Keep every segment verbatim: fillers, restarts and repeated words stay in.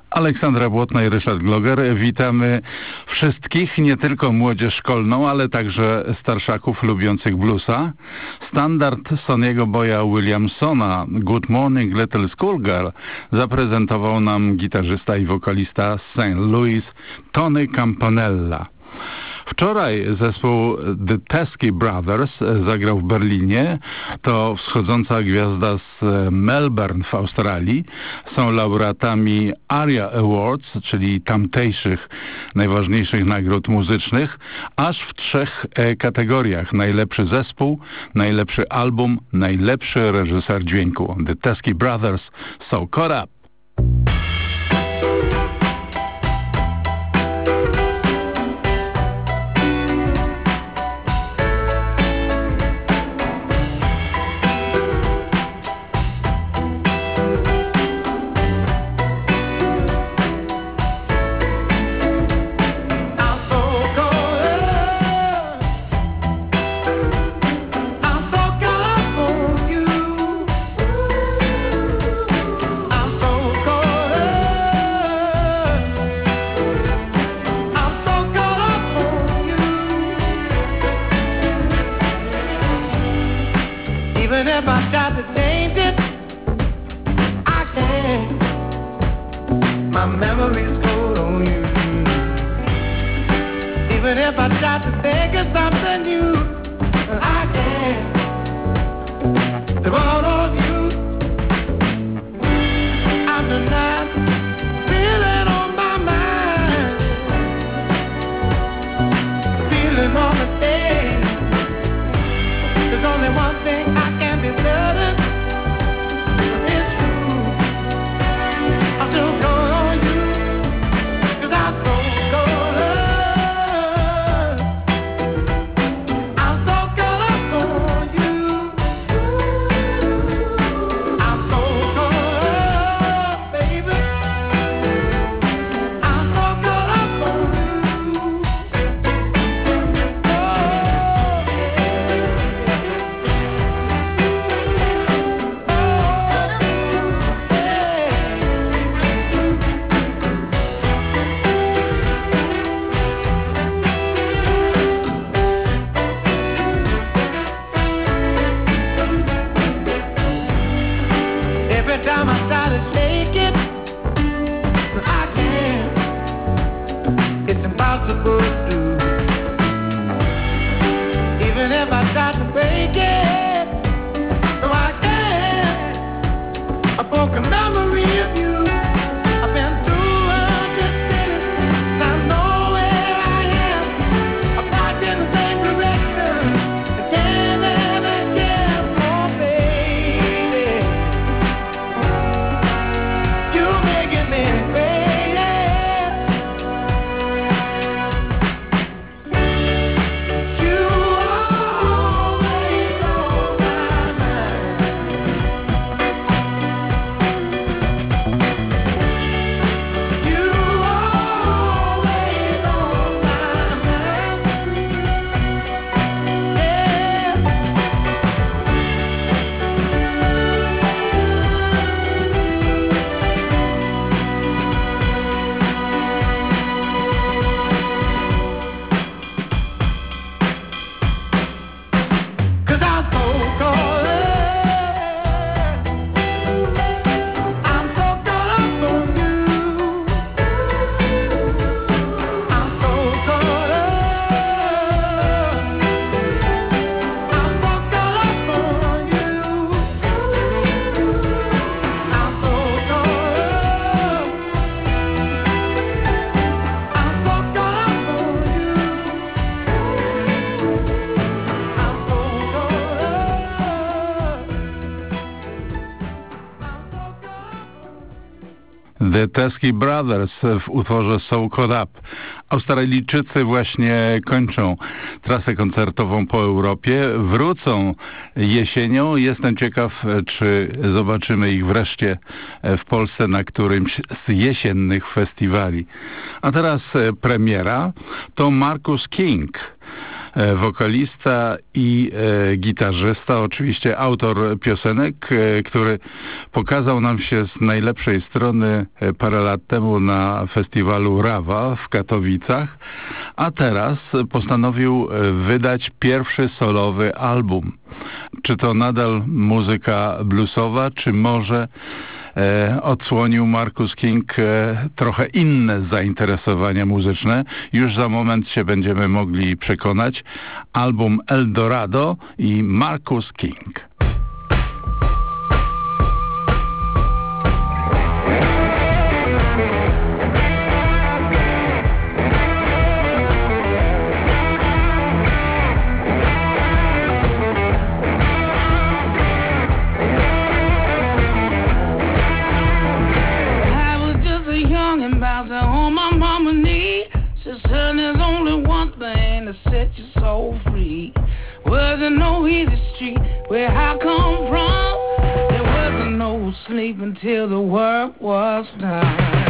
Aleksandra Błotna i Ryszard Gloger. Witamy wszystkich, nie tylko młodzież szkolną, ale także starszaków lubiących bluesa. Standard Sonny'ego Boya Williamsona Good Morning Little Schoolgirl zaprezentował nam gitarzysta i wokalista z Saint Louis Tony Campanella. Wczoraj zespół The Teskey Brothers zagrał w Berlinie. To wschodząca gwiazda z Melbourne w Australii. Są laureatami ARIA Awards, czyli tamtejszych najważniejszych nagród muzycznych, aż w trzech kategoriach. Najlepszy zespół, najlepszy album, najlepszy reżyser dźwięku. The Teskey Brothers, So Caught Up. The Teskey Brothers w utworze So Caught Up. Australijczycy właśnie kończą trasę koncertową po Europie. Wrócą jesienią. Jestem ciekaw, czy zobaczymy ich wreszcie w Polsce na którymś z jesiennych festiwali. A teraz premiera to Marcus King. wokalista i e, gitarzysta, oczywiście autor piosenek, e, który pokazał nam się z najlepszej strony e, parę lat temu na festiwalu Rawa w Katowicach, a teraz postanowił e, wydać pierwszy solowy album. Czy to nadal muzyka bluesowa, czy może E, odsłonił Marcus King e, trochę inne zainteresowania muzyczne. Już za moment się będziemy mogli przekonać. Album Eldorado i Marcus King. Son, there's only one thing to set your soul free. Wasn't no easy street where I come from. There wasn't no sleep until the work was done.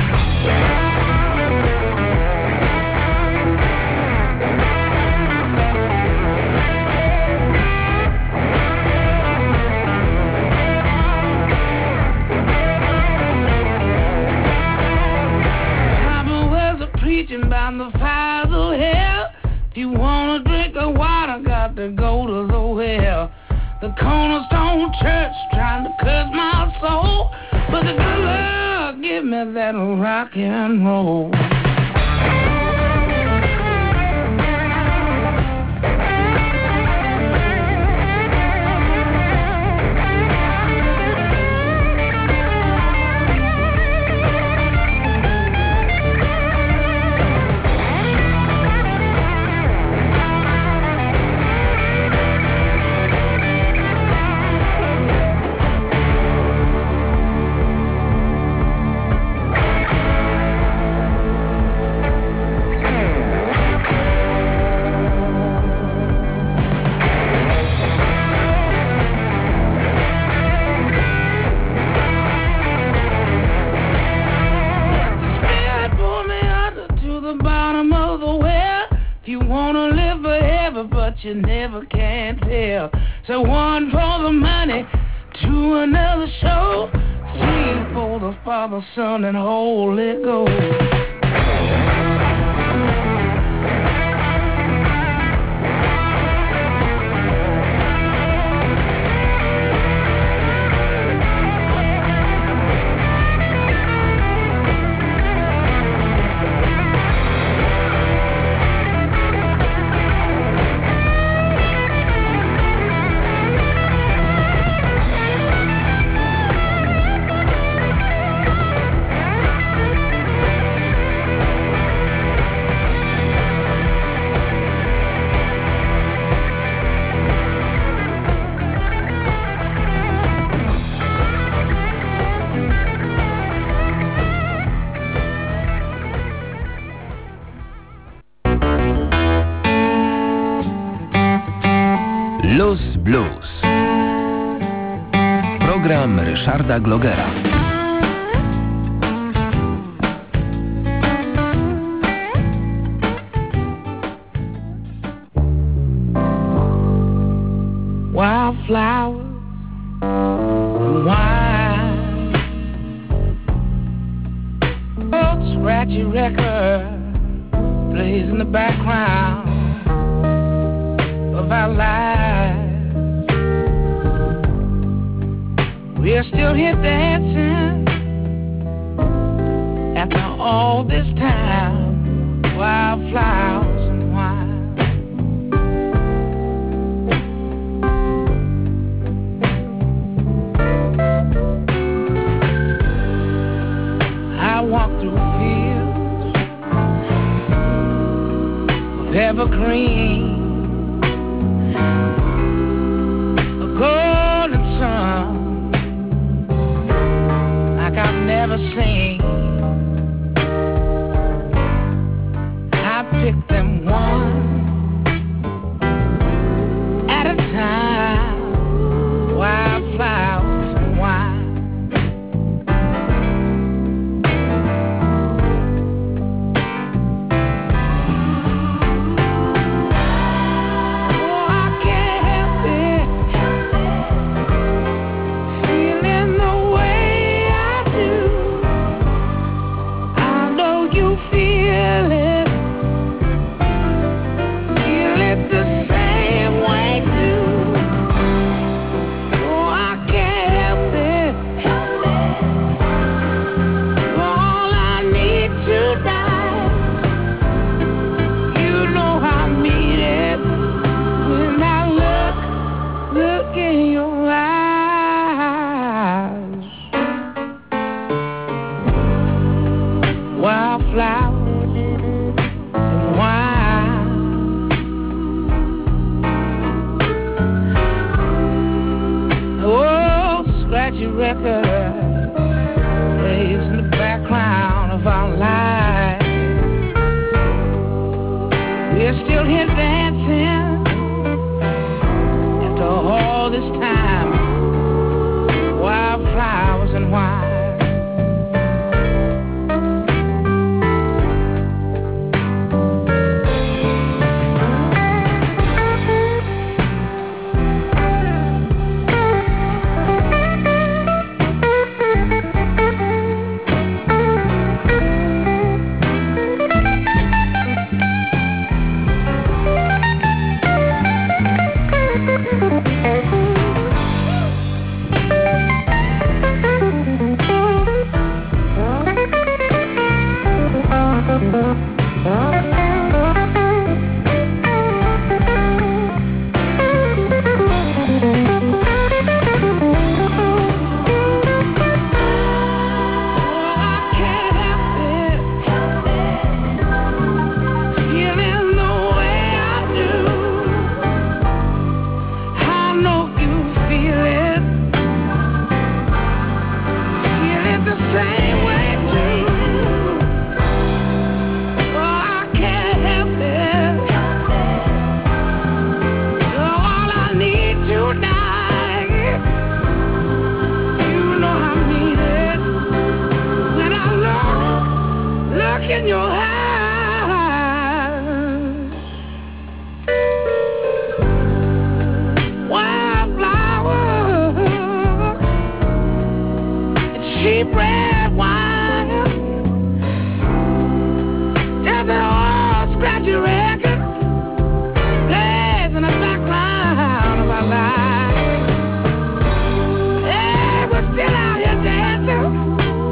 Preaching about the fires of hell. If you wanna drink the water, got to go to the well. The Cornerstone Church trying to curse my soul, but the good Lord give me that rock and roll. But you never can tell. So one for the money, two another show, three for the Father, Son, and Holy Ghost. Los Blues. Program Ryszarda Glogera. Wildflowers and wine, old scratchy record plays in the background of our lives. We're still here dancing after all this time. Wildflowers and wine. I walk through fields of evergreen, golden sun like I've never seen. I pick them one at a time. Wildflowers and wine. you feel it. Feel it the same way too. Oh, I can't help it. All I need tonight. You know I mean it. When I look, look in your eyes. Wildflowers and wine. Oh, scratchy record plays in the background of our lives. We're still here dancing after all this time. Wildflowers and wine. In your eyes, wildflower and cheap red wine, just an old scratchy record plays in the background of our lives. Hey, we're still out here dancing.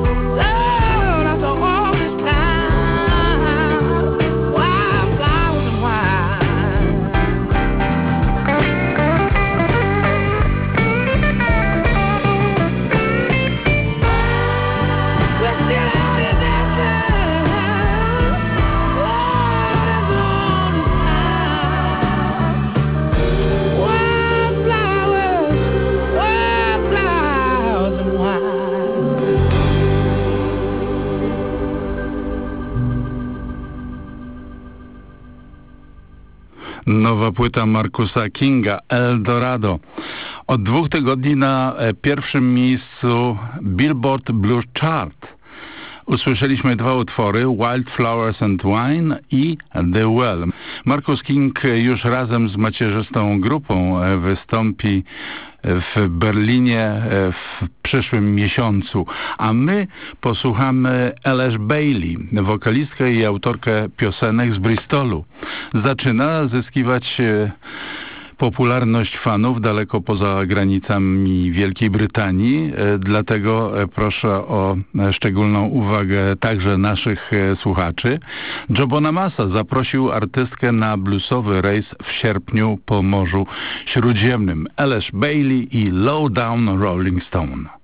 Nowa płyta Marcusa Kinga, El Dorado. Od dwóch tygodni na pierwszym miejscu Billboard Blues Chart. Usłyszeliśmy dwa utwory, Wildflowers and Wine i The Well. Marcus King już razem z macierzystą grupą wystąpi w Berlinie w przyszłym miesiącu, a my posłuchamy Alice Bailey, wokalistkę i autorkę piosenek z Bristolu. Zaczyna zyskiwać popularność fanów daleko poza granicami Wielkiej Brytanii, dlatego proszę o szczególną uwagę także naszych słuchaczy. Joe Bonamassa zaprosił artystkę na bluesowy rejs w sierpniu po Morzu Śródziemnym. Alice Bailey i Low Down Rolling Stone.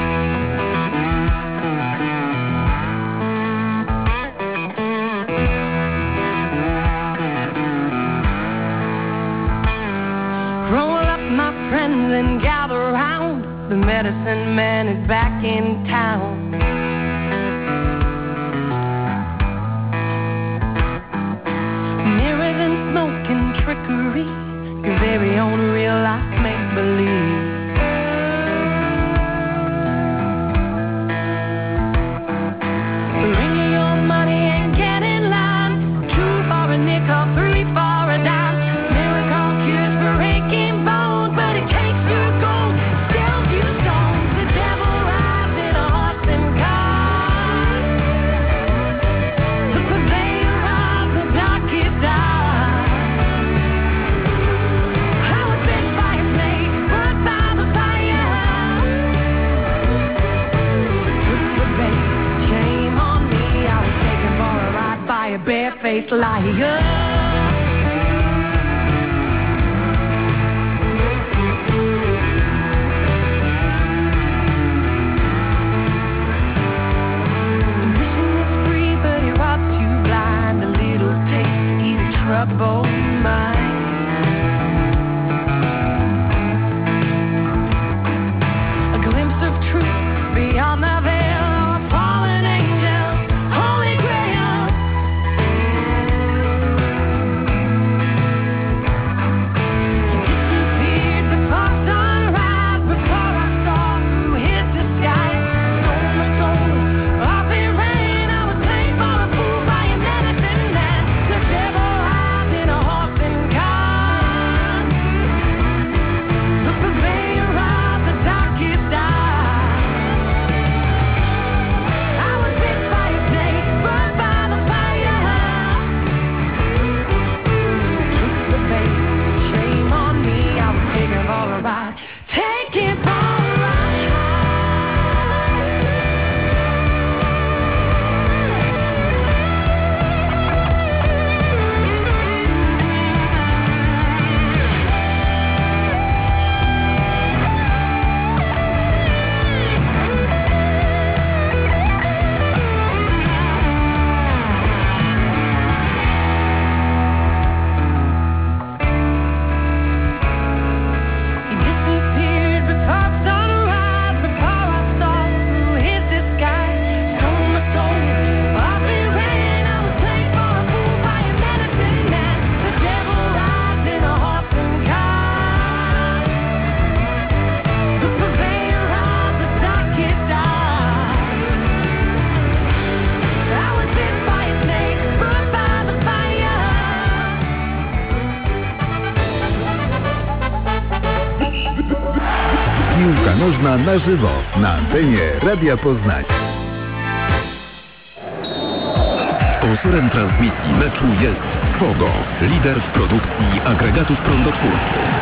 And gather round, the medicine man is back in town. Mirrors and smoke and trickery, your very own real life make-believe. Bring your money and get in line, two for a nickel, three for a dime. Miracle cures for aching bones, but it takes you gold, sells you stones. The devil rides in a horse barefaced liar. Troubled mind. A glimpse of truth beyond the veil of a fallen angel's holy grail. He disappeared before sunrise, before I saw through his disguise. Stole my soul off in rain. I was played for a fool by a medicine man. The devil Piłka nożna na żywo na antenie Radia Poznań. Sponsorem transmisji meczu jest Fogo, lider w produkcji agregatów prądotwórczych.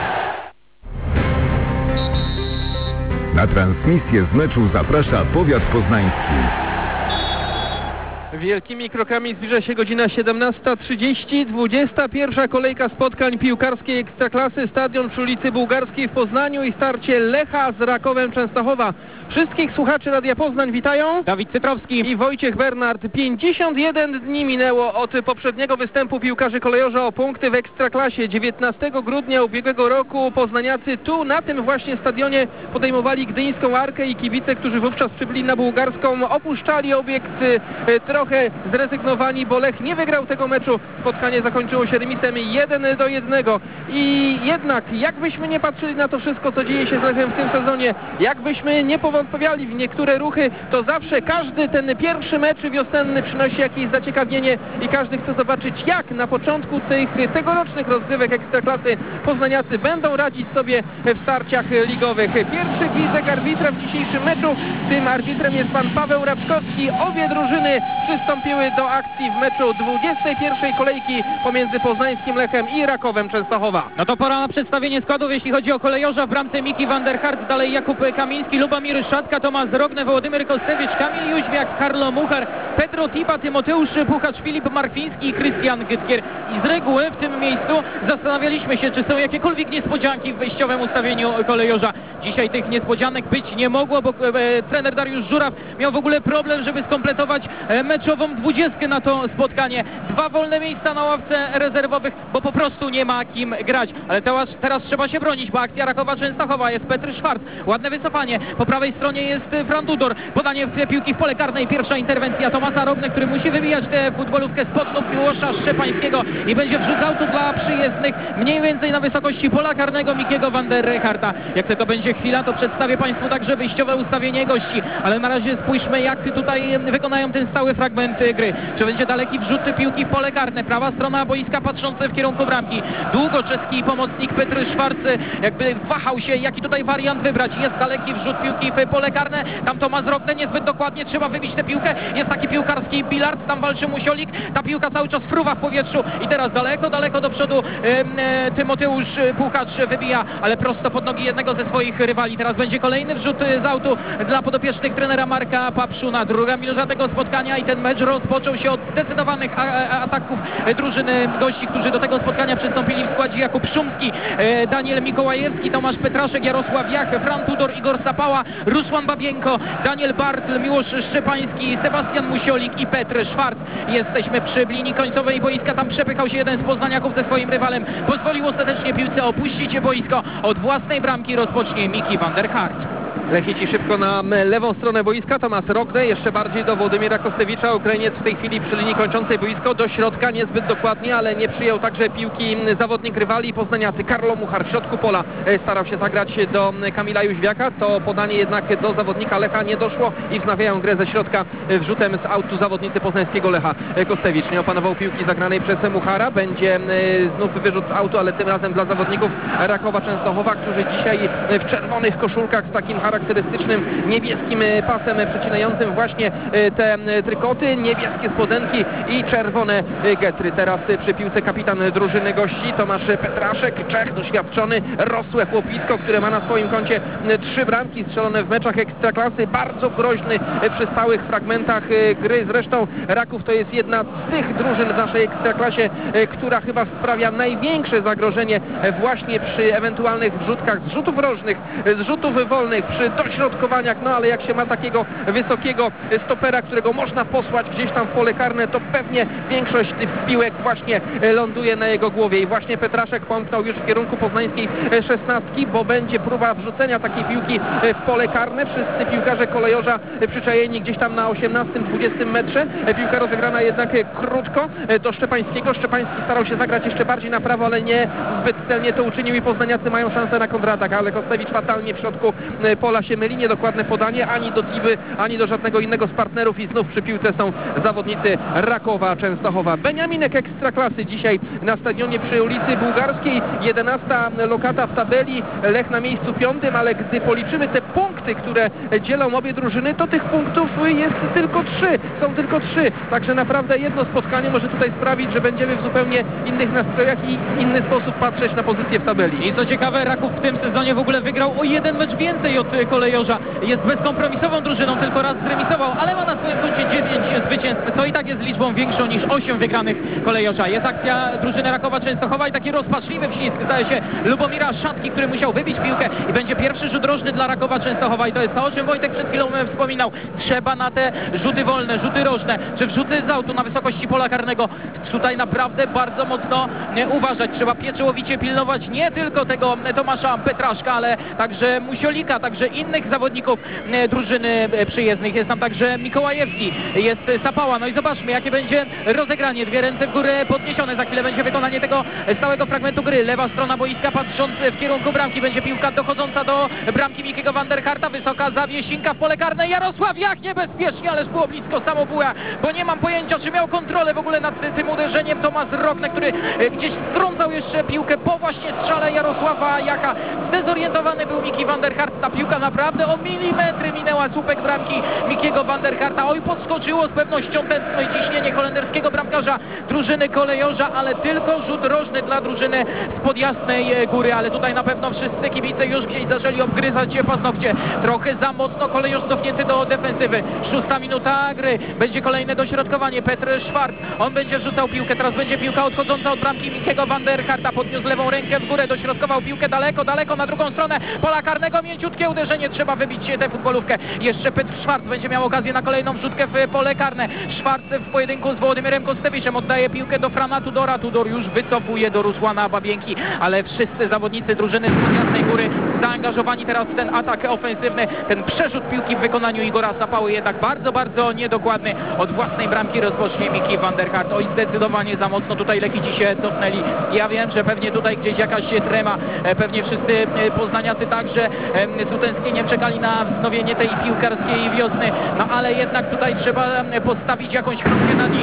Na transmisję z meczu zaprasza powiat poznański. Wielkimi krokami zbliża się godzina siedemnasta trzydzieści, dwudziesta pierwsza kolejka spotkań piłkarskiej Ekstraklasy, stadion przy ulicy Bułgarskiej w Poznaniu i starcie Lecha z Rakowem Częstochowa. Wszystkich słuchaczy Radia Poznań witają Dawid Cytrowski i Wojciech Bernard. pięćdziesiąt jeden dni minęło od poprzedniego występu piłkarzy Kolejorza o punkty w Ekstraklasie. dziewiętnastego grudnia ubiegłego roku poznaniacy tu na tym właśnie stadionie podejmowali Gdyńską Arkę i kibice, którzy wówczas przybyli na Bułgarską, opuszczali obiekt e, trochę zrezygnowani, bo Lech nie wygrał tego meczu. Spotkanie zakończyło się remisem jeden do jednego. I jednak jakbyśmy nie patrzyli na to wszystko, co dzieje się z Lechem w tym sezonie, jakbyśmy nie powątpiali w niektóre ruchy, to zawsze każdy ten pierwszy mecz wiosenny przynosi jakieś zaciekawienie i każdy chce zobaczyć, jak na początku tych tegorocznych rozgrywek Ekstraklasy poznaniacy będą radzić sobie w starciach ligowych. Pierwszy gwizdek arbitra w dzisiejszym meczu. Tym arbitrem jest pan Paweł Raczkowski. Obie drużyny przystąpiły do akcji w meczu dwudziestej pierwszej kolejki pomiędzy poznańskim Lechem i Rakowem Częstochowa. No to pora na przedstawienie składów, jeśli chodzi o Kolejorza. W bramce Miki van der Hart, dalej Jakub Kamiński, Lubomir Szatka, Tomasz Rogne, Wołodymyr Kostewicz, Kamil Jóźwiak, Karlo Muchar, Pedro Tipa, Tymoteusz Puchacz, Filip Markwiński i Krystian Gytkier. I z reguły w tym miejscu zastanawialiśmy się, czy są jakiekolwiek niespodzianki w wejściowym ustawieniu Kolejorza. Dzisiaj tych niespodzianek być nie mogło, bo e, trener Dariusz Żuraw miał w ogóle problem, żeby skompletować e, meczową dwudziestkę na to spotkanie. Dwa wolne miejsca na ławce rezerwowych, bo po prostu nie ma kim grać. Ale teraz, teraz trzeba się bronić, bo akcja Rakowa Częstochowa jest Petr Szwarc. Ładne wycofanie. Po prawej stronie jest Fran Dudor. Podanie w piłki w pole karnej. Pierwsza interwencja Tomasa Rogne, który musi wybijać tę futbolówkę spod nóg Miłosza Szczepańskiego i będzie wrzucał tu dla przyjezdnych mniej więcej na wysokości pola karnego Mikiego van der Harta. Jak tylko będzie chwila, to przedstawię Państwu także wyjściowe ustawienie gości. Ale na razie spójrzmy, jak tutaj wykonają ten stały fragment gry. Czy będzie daleki wrzut piłki w pole karne? Prawa strona boiska patrzące w kierunku bramki. Długo czeski pomocnik Petr Szwarc jakby wahał się, jaki tutaj wariant wybrać. Jest daleki wrzut piłki w pole karne. Tam Tomasz Rogne niezbyt dokładnie trzeba wybić tę piłkę. Jest taki piłkarski bilard, tam walczy Musiolik, ta piłka cały czas fruwa w powietrzu i teraz daleko, daleko do przodu e, Tymoteusz Puchacz wybija, ale prosto pod nogi jednego ze swoich rywali. Teraz będzie kolejny wrzut z autu dla podopiecznych trenera Marka Papszuna. Druga minuta tego spotkania i ten mecz rozpoczął się od zdecydowanych a, a, ataków drużyny gości, którzy do tego spotkania przystąpili w składzie: Jakub Szumski, e, Daniel Mikołajewski, Tomasz Petraszek, Jarosław Jach, Fran Tudor, Igor Sapała, Rusłan Babienko, Daniel Bartl, Miłosz Szczepański, Sebastian Musiolik i Petr Szwarc. Jesteśmy przy linii końcowej boiska. Tam przepychał się jeden z poznaniaków ze swoim rywalem. Pozwolił ostatecznie piłce opuścić boisko. Od własnej bramki rozpocznie Miki van der Hart. Lech leci szybko na lewą stronę boiska. Tomasz Rogne jeszcze bardziej do Włodymira Kostewicza. Ukrainiec w tej chwili przy linii kończącej boisko. Do środka niezbyt dokładnie, ale nie przyjął także piłki zawodnik rywali poznaniacy. Karlo Muchar w środku pola starał się zagrać do Kamila Jóźwiaka. To podanie jednak do zawodnika Lecha nie doszło i wznawiają grę ze środka wrzutem z autu zawodnicy poznańskiego Lecha. Kostewicz nie opanował piłki zagranej przez Muchara. Będzie znów wyrzut z autu, ale tym razem dla zawodników Rakowa Częstochowa, którzy dzisiaj w czerwonych koszulkach z takim charakterystycznym niebieskim pasem przecinającym właśnie te trykoty, niebieskie spodenki i czerwone getry. Teraz przy piłce kapitan drużyny gości Tomasz Petraszek, Czech, doświadczony, rosłe chłopisko, które ma na swoim koncie trzy bramki strzelone w meczach Ekstraklasy, bardzo groźny przy stałych fragmentach gry. Zresztą Raków to jest jedna z tych drużyn w naszej Ekstraklasie, która chyba sprawia największe zagrożenie właśnie przy ewentualnych wrzutkach z rzutów rożnych, z rzutów wolnych, przy dośrodkowaniach, no ale jak się ma takiego wysokiego stopera, którego można posłać gdzieś tam w pole karne, to pewnie większość tych piłek właśnie ląduje na jego głowie i właśnie Petraszek pomknął już w kierunku poznańskiej szesnastki, bo będzie próba wrzucenia takiej piłki w pole karne. Wszyscy piłkarze kolejorza przyczajeni gdzieś tam na osiemnastym dwudziestym metrze. Piłka rozegrana jednak krótko do Szczepańskiego. Szczepański starał się zagrać jeszcze bardziej na prawo, ale nie zbyt celnie to uczynił i poznaniacy mają szansę na kontratak, ale Kostewicz fatalnie w środku pola się myli, niedokładne podanie ani do Tiby, ani do żadnego innego z partnerów i znów przy piłce są zawodnicy Rakowa Częstochowa. Beniaminek Ekstraklasy dzisiaj na stadionie przy ulicy Bułgarskiej, jedenasta lokata w tabeli, Lech na miejscu piątym, ale gdy policzymy te punkty, które dzielą obie drużyny, to tych punktów jest tylko trzy, są tylko trzy, także naprawdę jedno spotkanie może tutaj sprawić, że będziemy w zupełnie innych nastrojach i w inny sposób patrzeć na pozycję w tabeli. I co ciekawe, Raków w tym sezonie w ogóle wygrał o jeden mecz więcej od kolejorza. Jest bezkompromisową drużyną, tylko raz zremisował, ale ma na swoim koncie dziewięć zwycięstw, co i tak jest liczbą większą niż osiem wygranych kolejorza. Jest akcja drużyny Rakowa Częstochowa i taki rozpaczliwy wślizg, zdaje się, Lubomira Szatki, który musiał wybić piłkę i będzie pierwszy rzut rożny dla Rakowa Częstochowa i to jest to, o czym Wojtek przed chwilą wspominał. Trzeba na te rzuty wolne, rzuty rożne, czy wrzuty z autu na wysokości pola karnego tutaj naprawdę bardzo mocno uważać. Trzeba pieczołowicie pilnować nie tylko tego Tomasza Petraszka, ale także Musiolika, także innych zawodników drużyny przyjezdnych. Jest tam także Mikołajewski, jest Sapała. No i zobaczmy, jakie będzie rozegranie. Dwie ręce w górę podniesione. Za chwilę będzie wykonanie tego stałego fragmentu gry. Lewa strona boiska, patrząc w kierunku bramki, będzie piłka dochodząca do bramki Mikiego van der Harta. Wysoka zawiesinka w pole karne. Jarosław Jach niebezpiecznie, ależ było blisko samobuja, bo nie mam pojęcia, czy miał kontrolę w ogóle nad tym uderzeniem Tomasz Rogne, który gdzieś strącał jeszcze piłkę po właśnie strzale Jarosława Jacha. Zdezorientowany był Miki van der Hart. Ta piłka naprawdę o milimetry minęła słupek bramki Mikiego van der Harta. Oj, podskoczyło z pewnością tętno i ciśnienie holenderskiego bramkarza drużyny kolejorza, ale tylko rzut rożny dla drużyny spod Jasnej Góry, ale tutaj na pewno wszyscy kibice już gdzieś zaczęli obgryzać paznokcie. Trochę za mocno kolejorz cofnięty do defensywy. Szósta minuta gry. Będzie kolejne dośrodkowanie. Petr Szwarc. On będzie wrzucał piłkę. Teraz będzie piłka odchodząca od bramki Mikiego van der Harta. Podniósł lewą rękę w górę. Dośrodkował piłkę daleko, daleko na drugą stronę pola karnego. Mięciutkie uderzenie. Trzeba wybić tę futbolówkę. Jeszcze Petr Szwarc będzie miał okazję na kolejną wrzutkę w pole karne. Szwarc w pojedynku z Włodymirem Kostewiczem oddaje piłkę do Frana Tudora. Tudor już wycofuje do Rusłana Babienki, ale wszyscy zawodnicy drużyny z Jasnej Góry zaangażowani teraz w ten atak ofensywny. Ten przerzut piłki w wykonaniu Igora Sapały jednak bardzo, bardzo niedokładny. Od własnej bramki rozpocznie Miki van der Hart. Oj, zdecydowanie za mocno tutaj Lechici się cofnęli. Ja wiem, że pewnie tutaj gdzieś jakaś trema, pewnie wszyscy poznaniacy także z utęsknieniem czekali na wznowienie tej piłkarskiej wiosny, no ale jednak tutaj trzeba postawić jakąś kropkę nad i. Teraz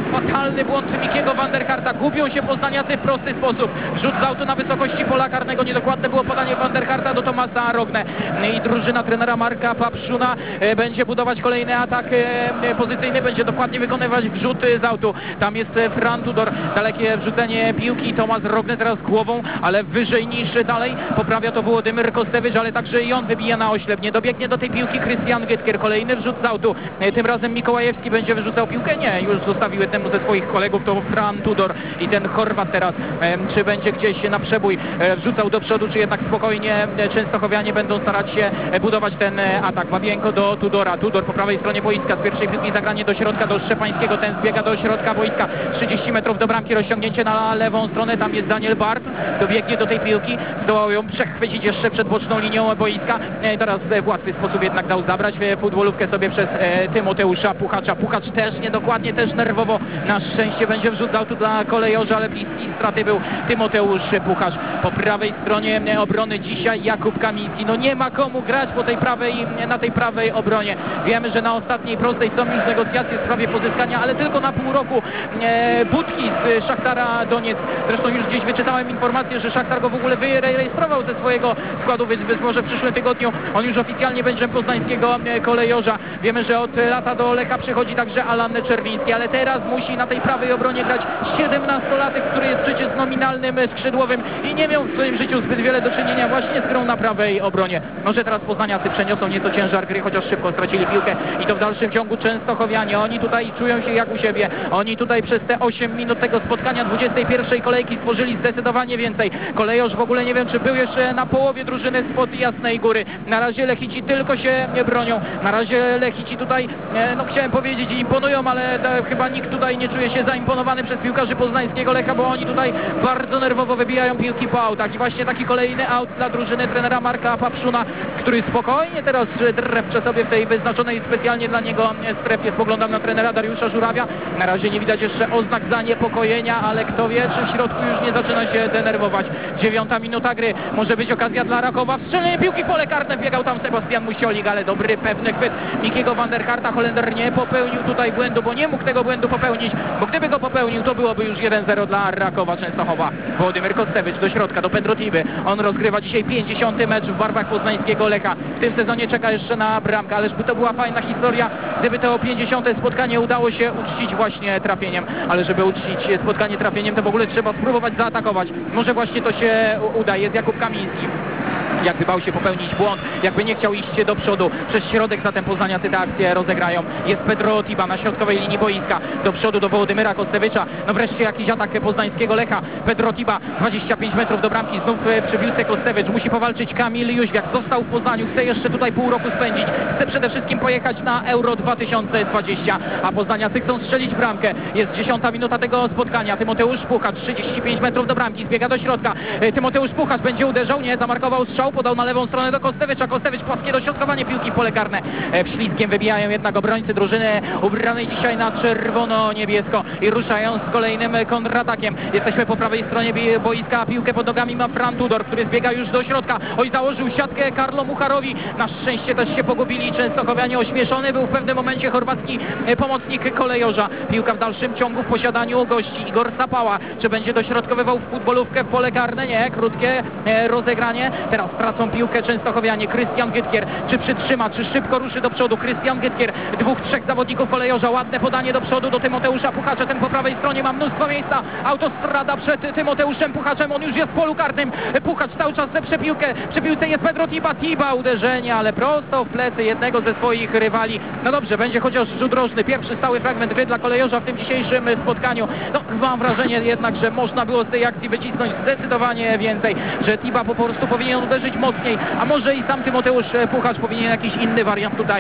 fatalny błąd Mikiego Vanderharta. Gubią się poznaniacy w prosty sposób. Rzut z autu na wysokości pola karnego. Niedokładne było podanie Vanderharta do Tomasa Rogne. I drużyna trenera Marka Papszuna e, będzie budować kolejny atak e, pozycyjny. Będzie dokładnie wykonywać wrzut z autu. Tam jest e, Fran Tudor. Dalekie wrzucenie piłki. Tomas Rogne teraz głową, ale wyżej niż dalej. Poprawia to Włodymyr Kostewicz, ale także i on wybija na oślep. Nie dobiegnie do tej piłki Krystian Gytkier. Kolejny wrzut z autu. E, tym razem Mikołajewski będzie wyrzucał piłkę. Nie, już zostawił temu ze swoich kolegów. To Fran Tudor i ten Chorwat teraz. E, czy będzie gdzieś na przebój e, wrzucał do przodu, czy jednak spokojnie e, Częstochowianie będą starać się e, budować ten e, atak. Babienko do Tudora. Tudor po prawej stronie boiska. Z pierwszej piłki zagranie do środka do Szczepańskiego. Ten zbiega do środka boiska. trzydzieści metrów do bramki. Rozciągnięcie na lewą stronę. Tam jest Daniel Bart. Dobiegnie do tej piłki. Zdołał ją przechwycić jeszcze przed boczną linią boiska. E, teraz e, w łatwy sposób jednak dał zabrać e, futbolówkę sobie przez e, Tymoteusza Puchacza. Puchacz też niedokładnie, też nerwowo. Na szczęście będzie wrzut z autu dla kolejorza, ale bliski straty był Tymoteusz Puchacz. Po prawej stronie obrony dzisiaj Jakub Kamiński. No nie ma komu grać po tej prawej, na tej prawej obronie. Wiemy, że na ostatniej prostej są już negocjacje w sprawie pozyskania, ale tylko na pół roku e, Budki z Szachtara Donieck. Zresztą już gdzieś wyczytałem informację, że Szachtar go w ogóle wyrejestrował ze swojego składu, więc być może w przyszłym tygodniu on już oficjalnie będzie poznańskiego kolejorza. Wiemy, że od lata do Lecha przychodzi także Alan Czerwiński, ale teraz musi na tej prawej obronie grać siedemnastolatek, który jest przecież nominalnym skrzydłowym i nie miał w swoim życiu zbyt wiele do czynienia właśnie z grą na prawej obronie. Może teraz poznaniacy przeniosą nieco ciężar gry, chociaż szybko stracili piłkę i to w dalszym ciągu Częstochowianie. Oni tutaj czują się jak u siebie. Oni tutaj przez te osiem minut tego spotkania dwudziestej pierwszej kolejki stworzyli zdecydowanie więcej. Kolejorz w ogóle nie wiem, czy był jeszcze na połowie drużyny spod Jasnej Góry. Na razie Lechici tylko się bronią. Na razie Lechici tutaj, no chciałem powiedzieć, imponują, ale chyba nikt tutaj nie czuje się zaimponowany przez piłkarzy poznańskiego Lecha, bo oni tutaj bardzo nerwowo wybijają piłki po autach. I właśnie taki kolejny aut dla drużyny trenera Marka Papszuna, który spokojnie teraz drepcze sobie w tej wyznaczonej specjalnie dla niego strefie. Spoglądam na trenera Dariusza Żurawia. Na razie nie widać jeszcze oznak zaniepokojenia, ale kto wie, czy w środku już nie zaczyna się denerwować. Dziewiąta minuta gry. Może być okazja dla Rakowa. Wstrzelenie piłki w pole karne. Biegał tam Sebastian Musiolik, ale dobry, pewny chwyt Mikiego Vanderharta. Holender nie popełnił tutaj błędu, bo nie mógł tego błędu popełnić, bo gdyby go popełnił, to byłoby już jeden zero dla Rakowa Częstochowa. Włodymyr Kostewicz do środka, do Pedro Tiby. On rozgrywa dzisiaj pięćdziesiąty mecz w barwach poznańskiego Lecha. W tym sezonie czeka jeszcze na bramkę, ależ by to była fajna historia, gdyby to pięćdziesiąte spotkanie udało się uczcić właśnie trafieniem. Ale żeby uczcić spotkanie trafieniem, to w ogóle trzeba spróbować zaatakować. Może właśnie to się uda. Jest Jakub Kamiński. Jakby bał się popełnić błąd, jakby nie chciał iść do przodu. Przez środek zatem poznaniacy tę akcję rozegrają. Jest Pedro Tiba na środkowej linii boiska. Do przodu do Wołodymyra Kostewicza. No wreszcie jakiś atak poznańskiego Lecha. Pedro Tiba, dwadzieścia pięć metrów do bramki. Znów przy piłce Kostewicz. Musi powalczyć Kamil Jóźwiak. Został w Poznaniu. Chce jeszcze tutaj pół roku spędzić. Chce przede wszystkim pojechać na Euro dwa tysiące dwadzieścia. A poznaniacy chcą strzelić bramkę. Jest dziesiąta minuta tego spotkania. Tymoteusz Puchacz, trzydzieści pięć metrów do bramki. Zbiega do środka. Tymoteusz Puchacz będzie uderzał. Nie, zamarkował strzał. Podał na lewą stronę do Kostewicza. Kostewicz płaskie dośrodkowanie piłki w pole karne. E, wślizgiem wybijają jednak obrońcy drużyny ubranej dzisiaj na czerwono-niebiesko i ruszają z kolejnym kontratakiem. Jesteśmy po prawej stronie boiska. Piłkę pod nogami ma Fran Tudor, który zbiega już do środka. Oj, założył siatkę Karlo Mucharowi. Na szczęście też się pogubili Częstochowianie. Ośmieszony był w pewnym momencie chorwacki pomocnik kolejorza. Piłka w dalszym ciągu w posiadaniu gości. Igor Sapała. Czy będzie dośrodkowywał futbolówkę w pole karne? Nie. Krótkie e, rozegranie. Teraz tracą piłkę Częstochowianie. Krystian Gytkier. Czy przytrzyma, czy szybko ruszy do przodu? Krystian Gytkier. Dwóch, trzech zawodników kolejorza. Ładne podanie do przodu do Tymoteusza Puchacza. Ten po prawej stronie ma mnóstwo miejsca. Autostrada przed Tymoteuszem Puchaczem. On już jest w polu karnym. Puchacz cały czas przy piłkę. Przy piłce jest Pedro Tiba. Tiba uderzenie, ale prosto w plecy jednego ze swoich rywali. No dobrze, będzie chociaż rzut rożny. Pierwszy stały fragment gry dla kolejorza w tym dzisiejszym spotkaniu. No mam wrażenie jednak, że można było z tej akcji wycisnąć zdecydowanie więcej. Że Tiba po prostu powinien uderzyć mocniej, a może i sam Tymoteusz Puchacz powinien jakiś inny wariant tutaj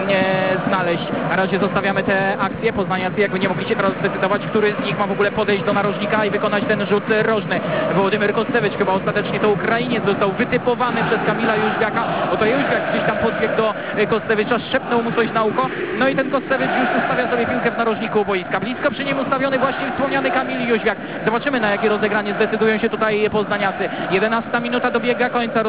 e, znaleźć. Na razie zostawiamy te akcje. Poznaniacy jakby nie mogli się teraz zdecydować, który z nich ma w ogóle podejść do narożnika i wykonać ten rzut rożny. Wołodymyr Kostewicz, chyba ostatecznie to Ukrainiec, został wytypowany przez Kamila Jóźwiaka. Oto Jóźwiak gdzieś tam podbiegł do Kostewicza, szepnął mu coś na ucho. No i ten Kostewicz już ustawia sobie piłkę w narożniku boiska. Blisko przy nim ustawiony właśnie wspomniany Kamil Jóźwiak. Zobaczymy, na jakie rozegranie zdecydują się tutaj poznaniacy. jedenasta minuta dobiega końca.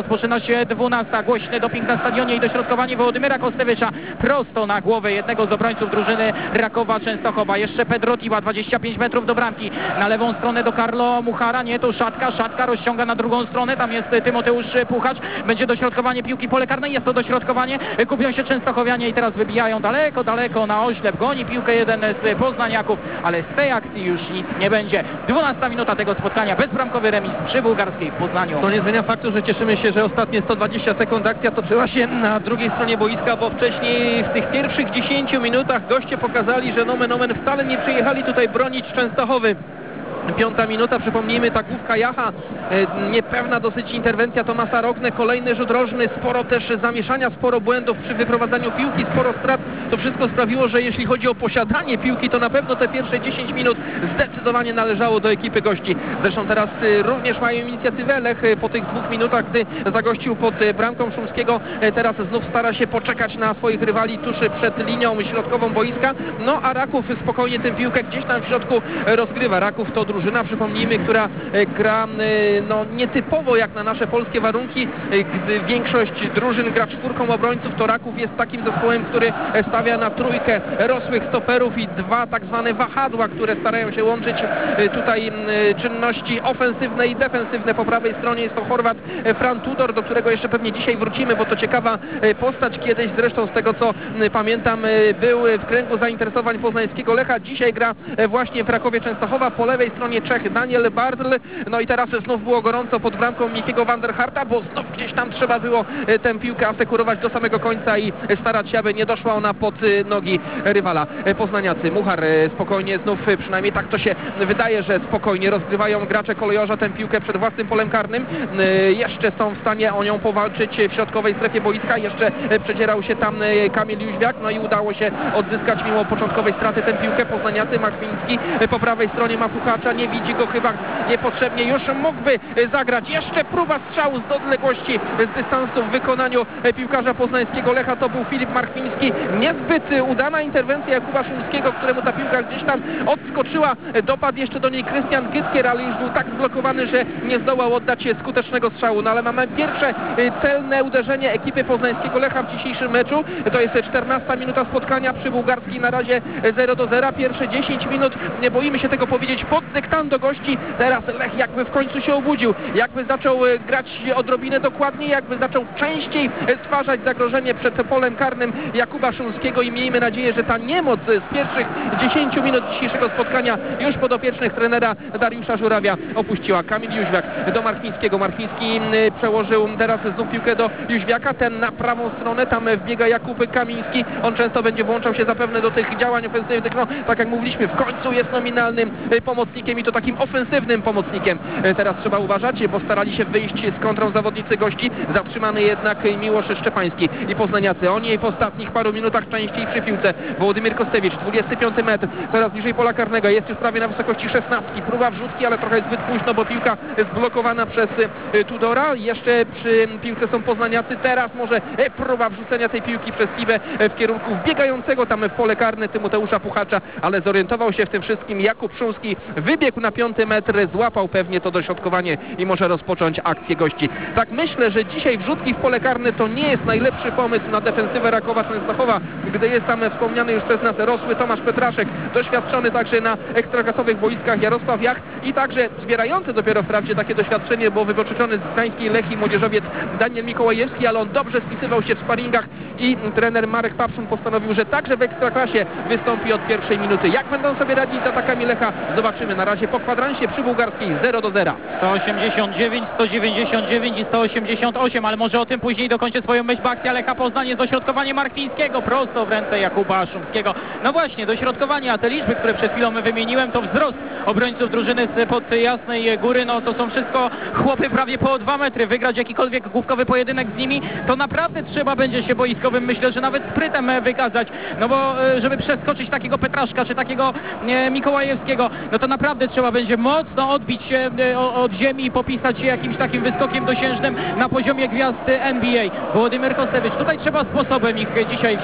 rozpoczyna się dwunasta. Głośny doping na stadionie i dośrodkowanie Wołodymyra Kostewicza prosto na głowę jednego z obrońców drużyny Rakowa Częstochowa. Jeszcze Pedro Tiba, dwadzieścia pięć metrów do bramki. Na lewą stronę do Carlo Muchara, nie, to Szatka, Szatka rozciąga na drugą stronę, tam jest Tymoteusz Puchacz, będzie dośrodkowanie piłki pole karne, jest to dośrodkowanie, kupią się Częstochowianie i teraz wybijają daleko, daleko na oślep, goni piłkę jeden z poznaniaków, ale z tej akcji już nic nie będzie. dwunasta minuta tego spotkania, bezbramkowy remis przy Bułgarskiej w Poznaniu. To nie zmienia faktu, że cieszymy się, że ostatnie sto dwadzieścia sekund akcja toczyła się na drugiej stronie boiska, bo wcześniej w tych pierwszych dziesięciu minutach goście pokazali, że nomen omen wcale nie przyjechali tutaj bronić Częstochowy. Piąta minuta, przypomnijmy, ta główka Jacha, e, niepewna dosyć interwencja Tomasa Rogne, kolejny rzut rożny, sporo też zamieszania, sporo błędów przy wyprowadzaniu piłki, sporo strat. To wszystko sprawiło, że jeśli chodzi o posiadanie piłki, to na pewno te pierwsze dziesięć minut zdecydowanie należało do ekipy gości. Zresztą teraz e, również mają inicjatywę. Lech e, po tych dwóch minutach, gdy zagościł pod e, bramką Szumskiego, e, teraz znów stara się poczekać na swoich rywali tuż przed linią środkową boiska. No a Raków spokojnie tę piłkę gdzieś tam w środku e, rozgrywa. Raków to drużyna, przypomnijmy, która e, gra e, no, nietypowo jak na nasze polskie warunki. E, gdy większość drużyn gra czwórką obrońców, to Raków jest takim zespołem, który e, stawia na trójkę rosłych stoperów i dwa tak zwane wahadła, które starają się łączyć e, tutaj e, czynności ofensywne i defensywne. Po prawej stronie jest to Chorwat e, Fran Tudor, do którego jeszcze pewnie dzisiaj wrócimy, bo to ciekawa e, postać. Kiedyś zresztą z tego co e, pamiętam e, był w kręgu zainteresowań poznańskiego Lecha. Dzisiaj gra e, właśnie w Rakowie Częstochowa. Po lewej stronie Czech Daniel Bartl. No i teraz znów było gorąco pod bramką Mikiego van der Harta, bo znów gdzieś tam trzeba było e, tę piłkę asekurować do samego końca i e, starać się, aby nie doszła ona pod e, nogi rywala. E, Poznaniacy, Muchar e, spokojnie znów, e, przynajmniej tak to się wydaje, że spokojnie rozgrywają gracze Kolejorza tę piłkę przed własnym polem karnym. E, jeszcze są w stanie o nią powalczyć w środkowej strefie boiska. Jeszcze e, przedzierał się tam e, Kamil Jóźwiak, no i udało się odzyskać mimo początkowej straty tę piłkę. Poznaniacy, Machwiński e, po prawej stronie ma Puchacza, nie widzi go chyba niepotrzebnie, już mógłby zagrać. Jeszcze próba strzału z odległości, z dystansu w wykonaniu piłkarza poznańskiego Lecha, to był Filip Marchwiński. Niezbyt udana interwencja Jakuba Szumskiego, któremu ta piłka gdzieś tam odskoczyła. Dopadł jeszcze do niej Krystian Gytkier, ale już był tak zblokowany, że nie zdołał oddać skutecznego strzału. No ale mamy pierwsze celne uderzenie ekipy poznańskiego Lecha w dzisiejszym meczu. To jest czternasta minuta spotkania przy Bułgarskiej, na razie zero do zera. Pierwsze dziesięć minut, nie boimy się tego powiedzieć, pod dyktando gości. Teraz Lech jakby w końcu się obudził, jakby zaczął grać odrobinę dokładniej, jakby zaczął częściej stwarzać zagrożenie przed polem karnym Jakuba Szumskiego i miejmy nadzieję, że ta niemoc z pierwszych dziesięciu minut dzisiejszego spotkania już podopiecznych trenera Dariusza Żurawia opuściła. Kamil Jóźwiak do Marchwińskiego. Marchwiński przełożył teraz znów piłkę do Jóźwiaka, ten na prawą stronę, tam wbiega Jakub Kamiński. On często będzie włączał się zapewne do tych działań ofensywnych. No, tak jak mówiliśmy, w końcu jest nominalnym pomocnikiem i to takim ofensywnym pomocnikiem. Teraz trzeba uważać, bo starali się wyjść z kontrą zawodnicy gości. Zatrzymany jednak Miłosz Szczepański i poznaniacy. Oni w ostatnich paru minutach częściej przy piłce. Wołodymyr Kostewicz, dwudziesty piąty metr, coraz bliżej pola karnego. Jest już prawie na wysokości szesnastki. Próba wrzutki, ale trochę zbyt późno, bo piłka zblokowana przez Tudora. Jeszcze przy piłce są poznaniacy. Teraz może próba wrzucenia tej piłki przez Tibę w kierunku wbiegającego tam w pole karne Tymoteusza Puchacza, ale zorientował się w tym wszystkim Jakub Szumski. Wybiegł na piąty metr, złapał pewnie to dośrodkowanie i może rozpocząć akcję gości. Tak myślę, że dzisiaj wrzutki w pole karne to nie jest najlepszy pomysł na defensywę Rakowa Częstochowa, gdy jest tam wspomniany już przez nas rosły Tomasz Petraszek, doświadczony także na ekstraklasowych boiskach Jarosław Jach i także zbierający dopiero wprawdzie takie doświadczenie, bo wypożyczony z gdańskiej Lechii młodzieżowiec Daniel Mikołajewski, ale on dobrze spisywał się w sparingach i trener Marek Papszun postanowił, że także w ekstraklasie wystąpi od pierwszej minuty. Jak będą sobie radzić z atakami Lecha, zobaczymy. Na razie po kwadransie przy Bułgarskiej zero do zera. sto osiemdziesiąt dziewięć, sto dziewięćdziesiąt dziewięć i sto osiemdziesiąt osiem, ale może o tym później dokończę swoją myśl, bo akcja Lecha Poznań jest dośrodkowanie Marchwińskiego prosto w ręce Jakuba Szumskiego. No właśnie, dośrodkowanie, a te liczby, które przed chwilą wymieniłem, to wzrost obrońców drużyny z pod Jasnej Góry, no to są wszystko chłopy prawie po dwa metry. Wygrać jakikolwiek główkowy pojedynek z nimi, to naprawdę trzeba będzie się boiskowym, myślę, że nawet sprytem wykazać, no bo żeby przeskoczyć takiego Petraszka czy takiego e, Mikołajewskiego, no to naprawdę trzeba będzie mocno odbić się e, od ziemi i popisać się jakimś takim wyskokiem dosiężnym na poziomie gwiazd N B A. Wołodymyr Kostewicz, tutaj trzeba sposobem ich dzisiaj wziąć.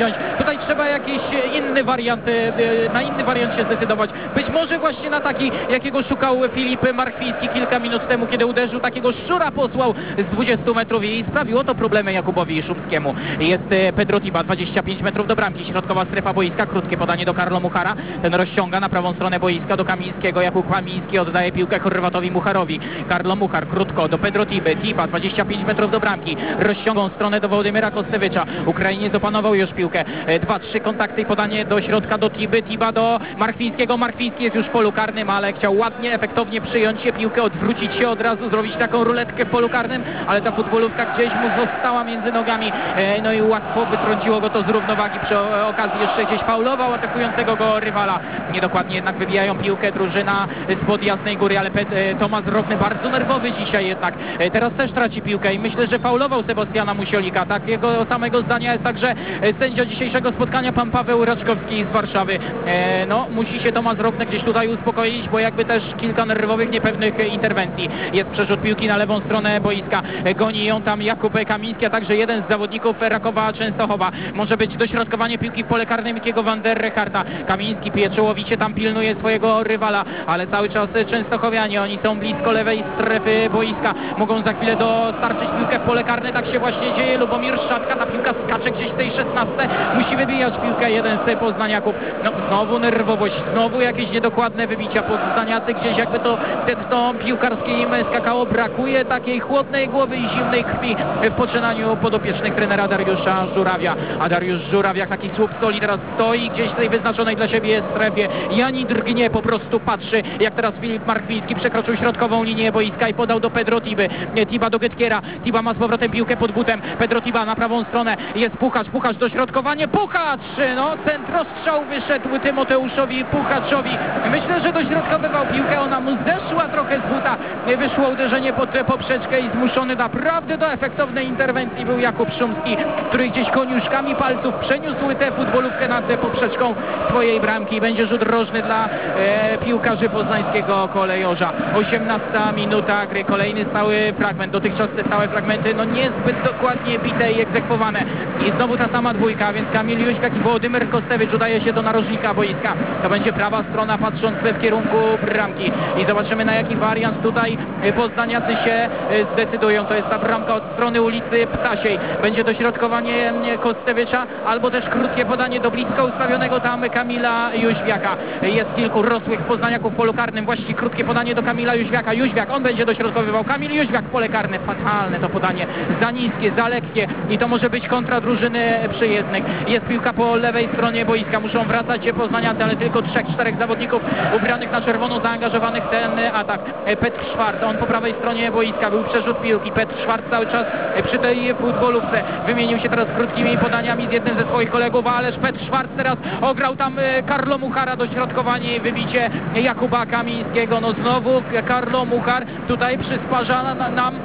tutaj trzeba jakiś inny wariant, na inny wariant się zdecydować. Być może właśnie na taki, jakiego szukał Filip Marchwiński kilka minut temu, kiedy uderzył, takiego szczura posłał z dwudziestu metrów i sprawiło to problemy Jakubowi Szumskiemu. Jest Pedro Tiba, dwadzieścia pięć metrów do bramki, środkowa strefa boiska, krótkie podanie do Karlo Muchara, ten rozciąga na prawą stronę boiska do Kamińskiego, Jakub Kamiński oddaje piłkę Chorwatowi Mucharowi, Karlo Muchar krótko do Pedro Tiby, Tiba dwadzieścia pięć metrów do bramki, rozciągą stronę do Wołodymyra Kostewicza, Ukrainiec opanował już piłkę, dwa trzy kontakty i podanie do środka do Tiby, Tiba do Marchwińskiego, Marchwiński jest już w polu karnym, ale chciał ładnie, efektownie przyjąć się piłkę, odwrócić się od razu, zrobić taką ruletkę w polu karnym, ale ta futbolówka gdzieś mu została między nogami, no i łatwo wytrąciło go to z równowagi, przy okazji jeszcze gdzieś faulował atakującego go rywala. Niedokładnie jednak wybijają piłkę drużyna spod Jasnej Góry, ale Pet- Tomasz Rogny bardzo nerwowy dzisiaj jednak. Teraz też traci piłkę i myślę, że faulował Sebastiana Musiolika. Takiego samego zdania jest także sędzia dzisiejszego spotkania, pan Paweł Raczkowski z Warszawy. No, musi się Tomasz Rogny gdzieś tutaj uspokoić, bo jakby też kilka nerwowych, niepewnych interwencji. Jest przerzut piłki na lewą stronę boiska. Goni ją tam Jakub Kamiński, a także jeden z zawodników Rakowa Częstochowa. Może być dośrodkowanie piłki w pole karne Mikiego van der Harta. Kamiński pieczołowicie tam pilnuje swojego rywala, ale cały czas częstochowianie, oni są blisko lewej strefy boiska. Mogą za chwilę dostarczyć piłkę w pole karne, tak się właśnie dzieje. Lubomir Szatka, ta piłka skacze gdzieś w tej szesnastce. Musi wybijać piłkę jeden z poznaniaków. No znowu nerwowość, znowu jakieś niedokładne wybicia. Poznaniacy gdzieś jakby to tętno piłkarskie im skakało. Brakuje takiej chłodnej głowy i zimnej krwi w poczynaniu podopiecznych trenera Dariusza Żurawia. A Dariusz Żuraw jak taki słup soli teraz stoi gdzieś w tej wyznaczonej dla siebie strefie. Jani drgnie, po prostu patrzy, jak teraz Filip Marchwiński przekroczył środkową linię boiska i podał do Pedro Tiby. Tiba do Gytkiera. Tiba ma z powrotem piłkę pod butem. Pedro Tiba na prawą stronę. Jest Puchacz. Puchacz dośrodkowanie. Puchacz! No, centrostrzał wyszedł Tymoteuszowi Puchaczowi. Myślę, że dośrodkowywał piłkę. Ona mu zeszła trochę z buta. Wyszło uderzenie pod poprzeczkę i zmuszony naprawdę do efektownej interwencji był Jakub Szumski, który gdzieś koniuszkami palców przeniósł tę futbolówkę nad poprzeczką swojej bramki. Będzie rzut rożny dla e, piłkarzy poznańskiego Kolejorza. osiemnasta minuta gry. Kolejny stały fragment. Dotychczas te stałe fragmenty no niezbyt dokładnie bite i egzekwowane. I znowu ta sama dwójka, więc Kamil Jóźwiak i Wołodymyr Kostewicz udaje się do narożnika boiska. To będzie prawa strona, patrząc w kierunku bramki. I zobaczymy, na jaki wariant tutaj poznaniacy się zdecydują. To jest ta bramka od strony ulicy Ptasiej. Będzie dośrodkowanie Kostewicza, albo też krótkie podanie do blisko ustawionego tam Kamila Jóźwiaka. Jest kilku rosłych poznaniaków w polu karnym. Właściwie krótkie podanie do Kamila Jóźwiaka. Jóźwiak, on będzie dośrodkowywał. Kamil Jóźwiak w pole karne. Fatalne to podanie. Za niskie, za lekkie i to może być kontra drużyny przyjezdnych. Jest piłka po lewej stronie boiska. Muszą wracać się poznaniacy, ale tylko trzech, czterech zawodników ubranych na czerwono zaangażowanych w ten atak. Petr Szwarc, on po prawej stronie boiska. Był przerzut piłki. Petr Szwarc cały czas przy tej futbolówce. Wymienił się teraz krótkimi podaniami z jednym ze swoich kolegów, ależ Petr Szwarc teraz ograł tam Karlo Muchara, dośrodkowanie i wybicie Jakuba Kamińskiego. No znowu Karlo Muchar tutaj przysparza nam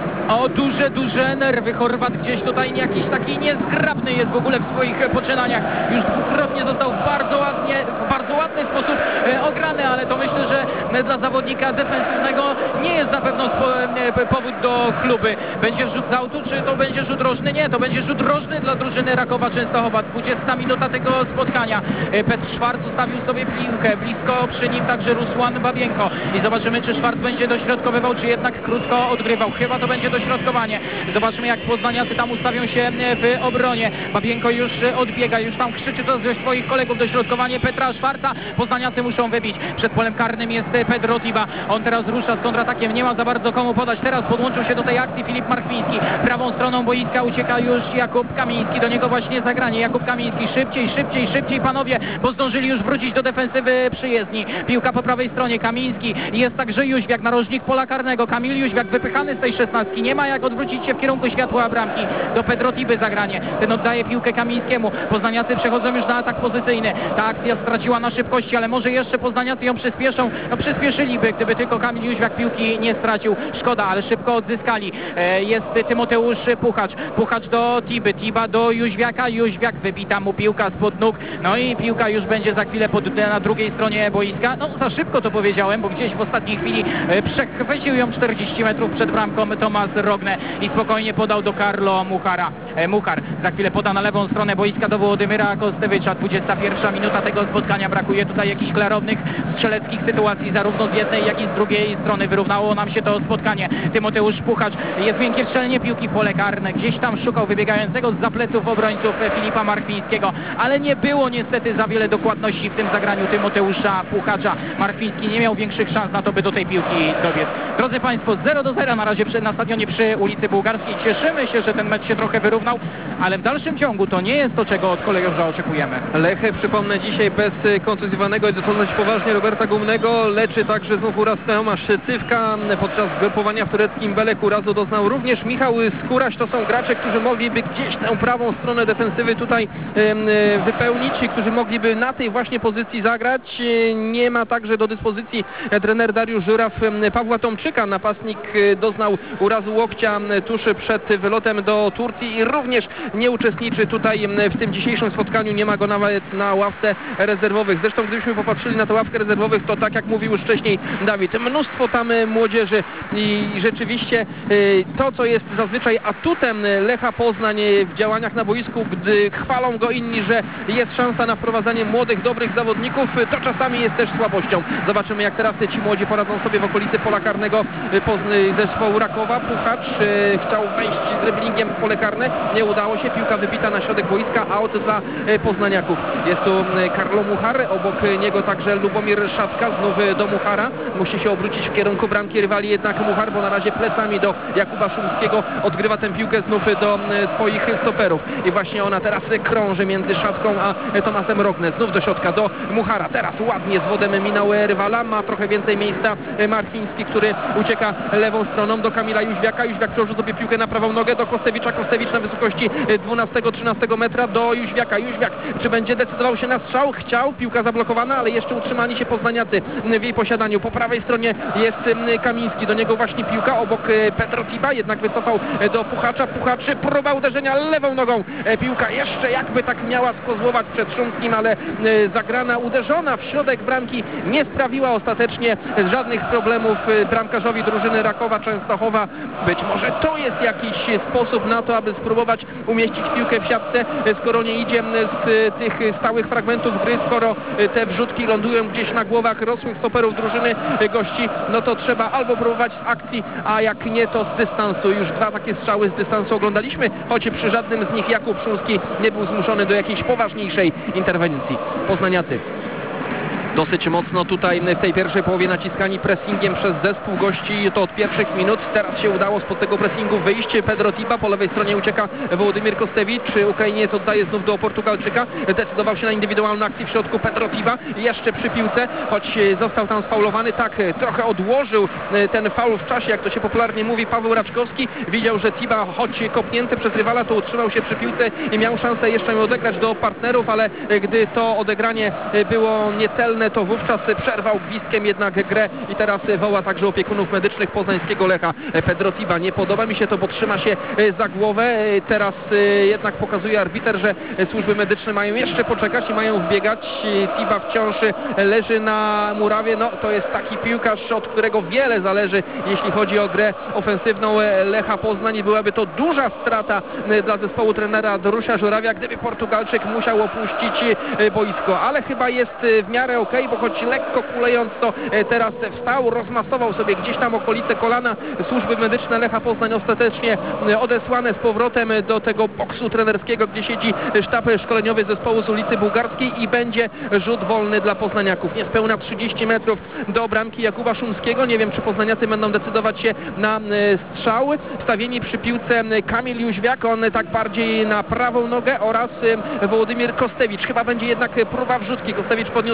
o duże, duże nerwy. Chorwat gdzieś tutaj jakiś taki niezgrabny jest w ogóle w swoich poczynaniach. Już dwukrotnie został bardzo ładnie, w bardzo ładny sposób e, ograny, ale to myślę, że dla zawodnika defensywnego nie jest na pewno spo, e, powód do chluby. Będzie rzut z autu, czy to będzie rzut rożny? Nie, to będzie rzut rożny dla drużyny Rakowa Częstochowa. dwudziesta minuta tego spotkania. E, Petr Szwarc zostawił sobie piłkę. Blisko przy nim także Rusłan Babienko. I zobaczymy, czy Szwarc będzie dośrodkowywał, czy jednak krótko odgrywał. Chyba to będzie dośrodkowanie. Zobaczmy, jak poznaniacy tam ustawią się w obronie. Babienko już odbiega, już tam krzyczy to ze swoich kolegów. Dośrodkowanie Petra Szwarca. Poznaniacy muszą wybić. Przed polem karnym jest Pedro Tiba. On teraz rusza z kontratakiem. Nie ma za bardzo komu podać. Teraz podłączył się do tej akcji Filip Marchwiński. Prawą stroną boiska ucieka już Jakub Kamiński. Do niego właśnie zagranie. Jakub Kamiński. Szybciej, szybciej, szybciej panowie, bo zdążyli już wrócić do defensywy przyjezdni. Piłka po prawej stronie. Kamiński. Jest także Jóźwiak, narożnik pola karnego. Kamil Jóźwiak wypychany z tej szesnastki. Nie ma jak odwrócić się w kierunku światła bramki. Do Pedro Tiby zagranie. Ten oddaje piłkę Kamińskiemu. Poznaniacy przechodzą już na atak pozycyjny. Ta akcja straciła na szybkości, ale może jeszcze poznaniacy ją przyspieszą. No przyspieszyliby, gdyby tylko Kamil Jóźwiak piłki nie stracił. Szkoda, ale szybko odzyskali. E, jest Tymoteusz Puchacz. Puchacz do Tiby, Tiba do Jóźwiaka. Jóźwiak wybita mu piłka spod nóg. No i piłka już będzie za chwilę pod, na drugiej stronie boiska. No za szybko to powiedziałem, bo gdzieś w ostatniej chwili e, przechwycił ją czterdzieści metrów przed bramką Tomasz Rogne i spokojnie podał do Karlo Muchara. E, Muchar za chwilę poda na lewą stronę boiska do Wołodymyra Kostewicza. dwudziesta pierwsza minuta tego spotkania. Brakuje tutaj jakichś klarownych strzeleckich sytuacji zarówno z jednej, jak i z drugiej strony. Wyrównało nam się to spotkanie. Tymoteusz Puchacz, jest miękkie wstrzelenie piłki w pole karne. Gdzieś tam szukał wybiegającego zza pleców obrońców Filipa Markwińskiego, ale nie było niestety za wiele dokładności w tym zagraniu Tymoteusza Puchacza. Markwiński nie miał większych szans na to, by do tej piłki dobiec. Drodzy Państwo, zero do zera na razie przy, na stadionie przy ulicy Bułgarskiej. Cieszymy się, że ten mecz się trochę wyrównał, ale w dalszym ciągu to nie jest to, czego od kolejorza oczekujemy. Lech, przypomnę, dzisiaj bez kontuzjowanego i dosyć poważnie Roberta Gumnego, leczy także znów uraz Tomasz Cywka. Podczas grupowania w tureckim Belek urazu doznał również Michał Skóraś. To są gracze, którzy mogliby gdzieś tę prawą stronę defensywy tutaj e, wypełnić, którzy mogliby na tej właśnie pozycji zagrać. Nie ma także do dyspozycji trener Dariusz Żuraw Pawła Tomczyka. Napastnik doznał urazu łokcia tuż przed wylotem do Turcji i również nie uczestniczy tutaj w tym dzisiejszym spotkaniu. Nie ma go nawet na ławce rezerwowych. Zresztą gdybyśmy popatrzyli na tę ławkę rezerwowych, to tak jak mówił już wcześniej Dawid, mnóstwo tam młodzieży i rzeczywiście to, co jest zazwyczaj atutem Lecha Poznań w działaniach na boisku, gdy chwalą go inni, że jest szansa na wprowadzanie młodych, dobrych zawodników, to czasami jest też słabością. Zobaczymy, jak teraz ci młodzi poradzą sobie w okolicy pola karnego zespołu Rakowa. Puchacz chciał wejść z driblingiem w pole karne, nie udało się, piłka wybita na środek boiska, out dla poznaniaków. Jest tu Karlo Muchar, obok niego także Lubomir Szatka, znów do Muchara, musi się obrócić w kierunku bramki rywali, jednak Muchar, bo na razie plecami do Jakuba Szumskiego, odgrywa tę piłkę znów do swoich stoperów i właśnie ona teraz krąży między Szatką a Tomasem Rogne, znów do środka do Muchara, teraz ładnie z wodem minął rywala, ma trochę więcej miejsca Markwiński, który ucieka lewą stroną do Kamila Jóźwiaka. Jóźwiak przełożył sobie piłkę na prawą nogę do Kostewicza. Kostewicz na wysokości dwunastego trzynastego metra do Jóźwiaka. Jóźwiak, czy będzie decydował się na strzał? Chciał, piłka zablokowana, ale jeszcze utrzymani się poznaniacy w jej posiadaniu. Po prawej stronie jest Kamiński, do niego właśnie piłka, obok Pedro Tiba, jednak wycofał do Puchacza. Puchacz, próba uderzenia lewą nogą. Piłka jeszcze jakby tak miała skozłować przed Szumskim, ale zagrana, uderzona w środek bramki nie sprawiła ostatecznie żadnych problemów bramkarzowi drużyny Rakowa Częstochowa. Być może to jest jakiś sposób na to, aby spróbować umieścić piłkę w siatce, skoro nie idzie z tych stałych fragmentów gry, skoro te wrzutki lądują gdzieś na głowach rosłych stoperów drużyny gości, no to trzeba albo próbować z akcji, a jak nie, to z dystansu. Już dwa takie strzały z dystansu oglądaliśmy, choć przy żadnym z nich Jakub Szumski nie był zmuszony do jakiejś poważniejszej interwencji. Poznaniacy dosyć mocno tutaj w tej pierwszej połowie naciskani pressingiem przez zespół gości, to od pierwszych minut. Teraz się udało spod tego pressingu wyjść. Pedro Tiba, po lewej stronie ucieka Wołodymyr Kostewicz. Ukrainiec oddaje znów do Portugalczyka. Decydował się na indywidualną akcję w środku Pedro Tiba. Jeszcze przy piłce, choć został tam sfaulowany. Tak, trochę odłożył ten faul w czasie, jak to się popularnie mówi, Paweł Raczkowski. Widział, że Tiba, choć kopnięty przez rywala, to utrzymał się przy piłce i miał szansę jeszcze ją odegrać do partnerów, ale gdy to odegranie było niecelne, to wówczas przerwał gwizdkiem jednak grę i teraz woła także opiekunów medycznych poznańskiego Lecha. Pedro Tiba, nie podoba mi się to, bo trzyma się za głowę. Teraz jednak pokazuje arbiter, że służby medyczne mają jeszcze poczekać i mają wbiegać. Tiba wciąż leży na murawie. No to jest taki piłkarz, od którego wiele zależy, jeśli chodzi o grę ofensywną Lecha Poznań. Byłaby to duża strata dla zespołu trenera Dorusia Żurawia, gdyby Portugalczyk musiał opuścić boisko, ale chyba jest w miarę okej, bo choć lekko kulejąc, to teraz wstał, rozmasował sobie gdzieś tam okolice kolana. Służby medyczne Lecha Poznań ostatecznie odesłane z powrotem do tego boksu trenerskiego, gdzie siedzi sztab szkoleniowy zespołu z ulicy Bułgarskiej i będzie rzut wolny dla poznaniaków. Niespełna trzydzieści metrów do bramki Jakuba Szumskiego. Nie wiem, czy poznaniacy będą decydować się na strzał. Wstawieni przy piłce Kamil Jóźwiak, on tak bardziej na prawą nogę, oraz Wołodymyr Kostewicz. Chyba będzie jednak próba wrzutki. Kostewicz podniósł lewą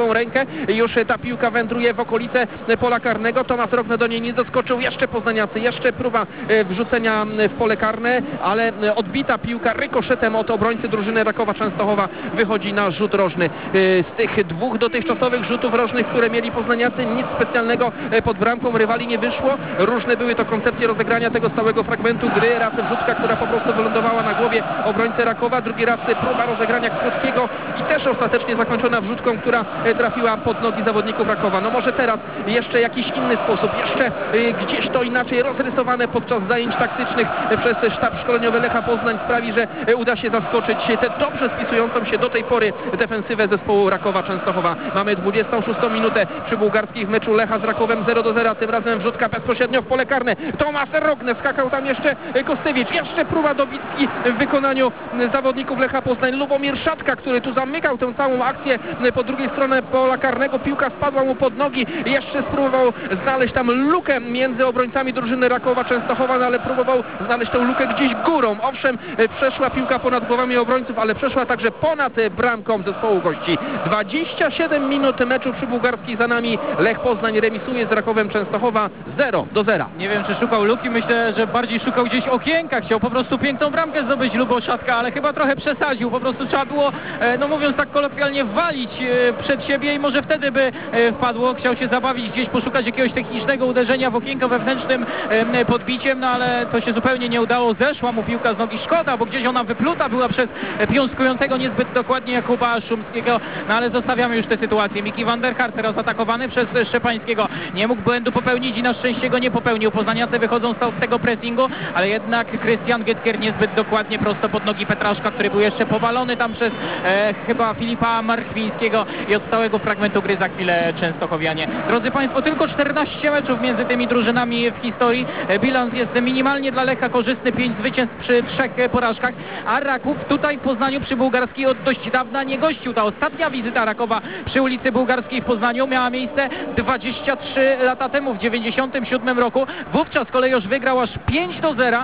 lewą rękę. Już ta piłka wędruje w okolice pola karnego. Tomasz Rogner do niej nie doskoczył. Jeszcze poznaniacy, jeszcze próba wrzucenia w pole karne, ale odbita piłka rykoszetem od obrońcy drużyny Rakowa Częstochowa wychodzi na rzut rożny. Z tych dwóch dotychczasowych rzutów rożnych, które mieli poznaniacy, nic specjalnego pod bramką rywali nie wyszło. Różne były to koncepcje rozegrania tego stałego fragmentu gry. Raz wrzutka, która po prostu wylądowała na głowie obrońcy Rakowa, drugi raz próba rozegrania krótkiego i też ostatecznie zakończona wrzutką, która trafiła pod nogi zawodników Rakowa. No może teraz jeszcze jakiś inny sposób, jeszcze gdzieś to inaczej rozrysowane podczas zajęć taktycznych przez sztab szkoleniowy Lecha Poznań sprawi, że uda się zaskoczyć tę dobrze spisującą się do tej pory defensywę zespołu Rakowa Częstochowa. Mamy dwudziestą szóstą minutę przy bułgarskich meczu Lecha z Rakowem zero do zera, tym razem wrzutka bezpośrednio w pole karne. Tomasz Rogner, skakał tam jeszcze Kostewicz, jeszcze próba dobitki w wykonaniu zawodników Lecha Poznań. Lubomir Szatka, który tu zamykał tę całą akcję po drugiej stronie pola karnego, piłka spadła mu pod nogi, jeszcze spróbował znaleźć tam lukę między obrońcami drużyny Rakowa Częstochowa, no ale próbował znaleźć tę lukę gdzieś górą. Owszem, przeszła piłka ponad głowami obrońców, ale przeszła także ponad bramką zespołu gości. dwadzieścia siedem minut meczu przy bułgarskich za nami. Lech Poznań remisuje z Rakowem Częstochowa zero do zera. Nie wiem, czy szukał luki, myślę, że bardziej szukał gdzieś okienka, chciał po prostu piękną bramkę zdobyć Lubo Szatka, ale chyba trochę przesadził, po prostu trzeba było, no mówiąc tak kolokwialnie, walić przed siebie i może wtedy by wpadło. Chciał się zabawić, gdzieś poszukać jakiegoś technicznego uderzenia w okienko wewnętrznym podbiciem, no ale to się zupełnie nie udało. Zeszła mu piłka z nogi, szkoda, bo gdzieś ona wypluta była przez piąskującego niezbyt dokładnie Jakuba Szumskiego, no ale zostawiamy już tę sytuację. Miki van der Hart teraz atakowany przez Szczepańskiego, nie mógł błędu popełnić i na szczęście go nie popełnił. Poznaniacy wychodzą z tego pressingu, ale jednak Krystian Gytkier niezbyt dokładnie prosto pod nogi Petraszka, który był jeszcze powalony tam przez e, chyba Filipa Marchwińskiego i od stałego fragmentu gry za chwilę Częstochowianie. Drodzy Państwo, tylko czternaście meczów między tymi drużynami w historii. Bilans jest minimalnie dla Lecha korzystny, pięć zwycięstw przy trzech porażkach, a Raków tutaj w Poznaniu przy Bułgarskiej od dość dawna nie gościł. Ta ostatnia wizyta Rakowa przy ulicy Bułgarskiej w Poznaniu miała miejsce dwadzieścia trzy lata temu, w dziewięćdziesiątym siódmym roku. Wówczas Kolejorz wygrał aż pięć do zera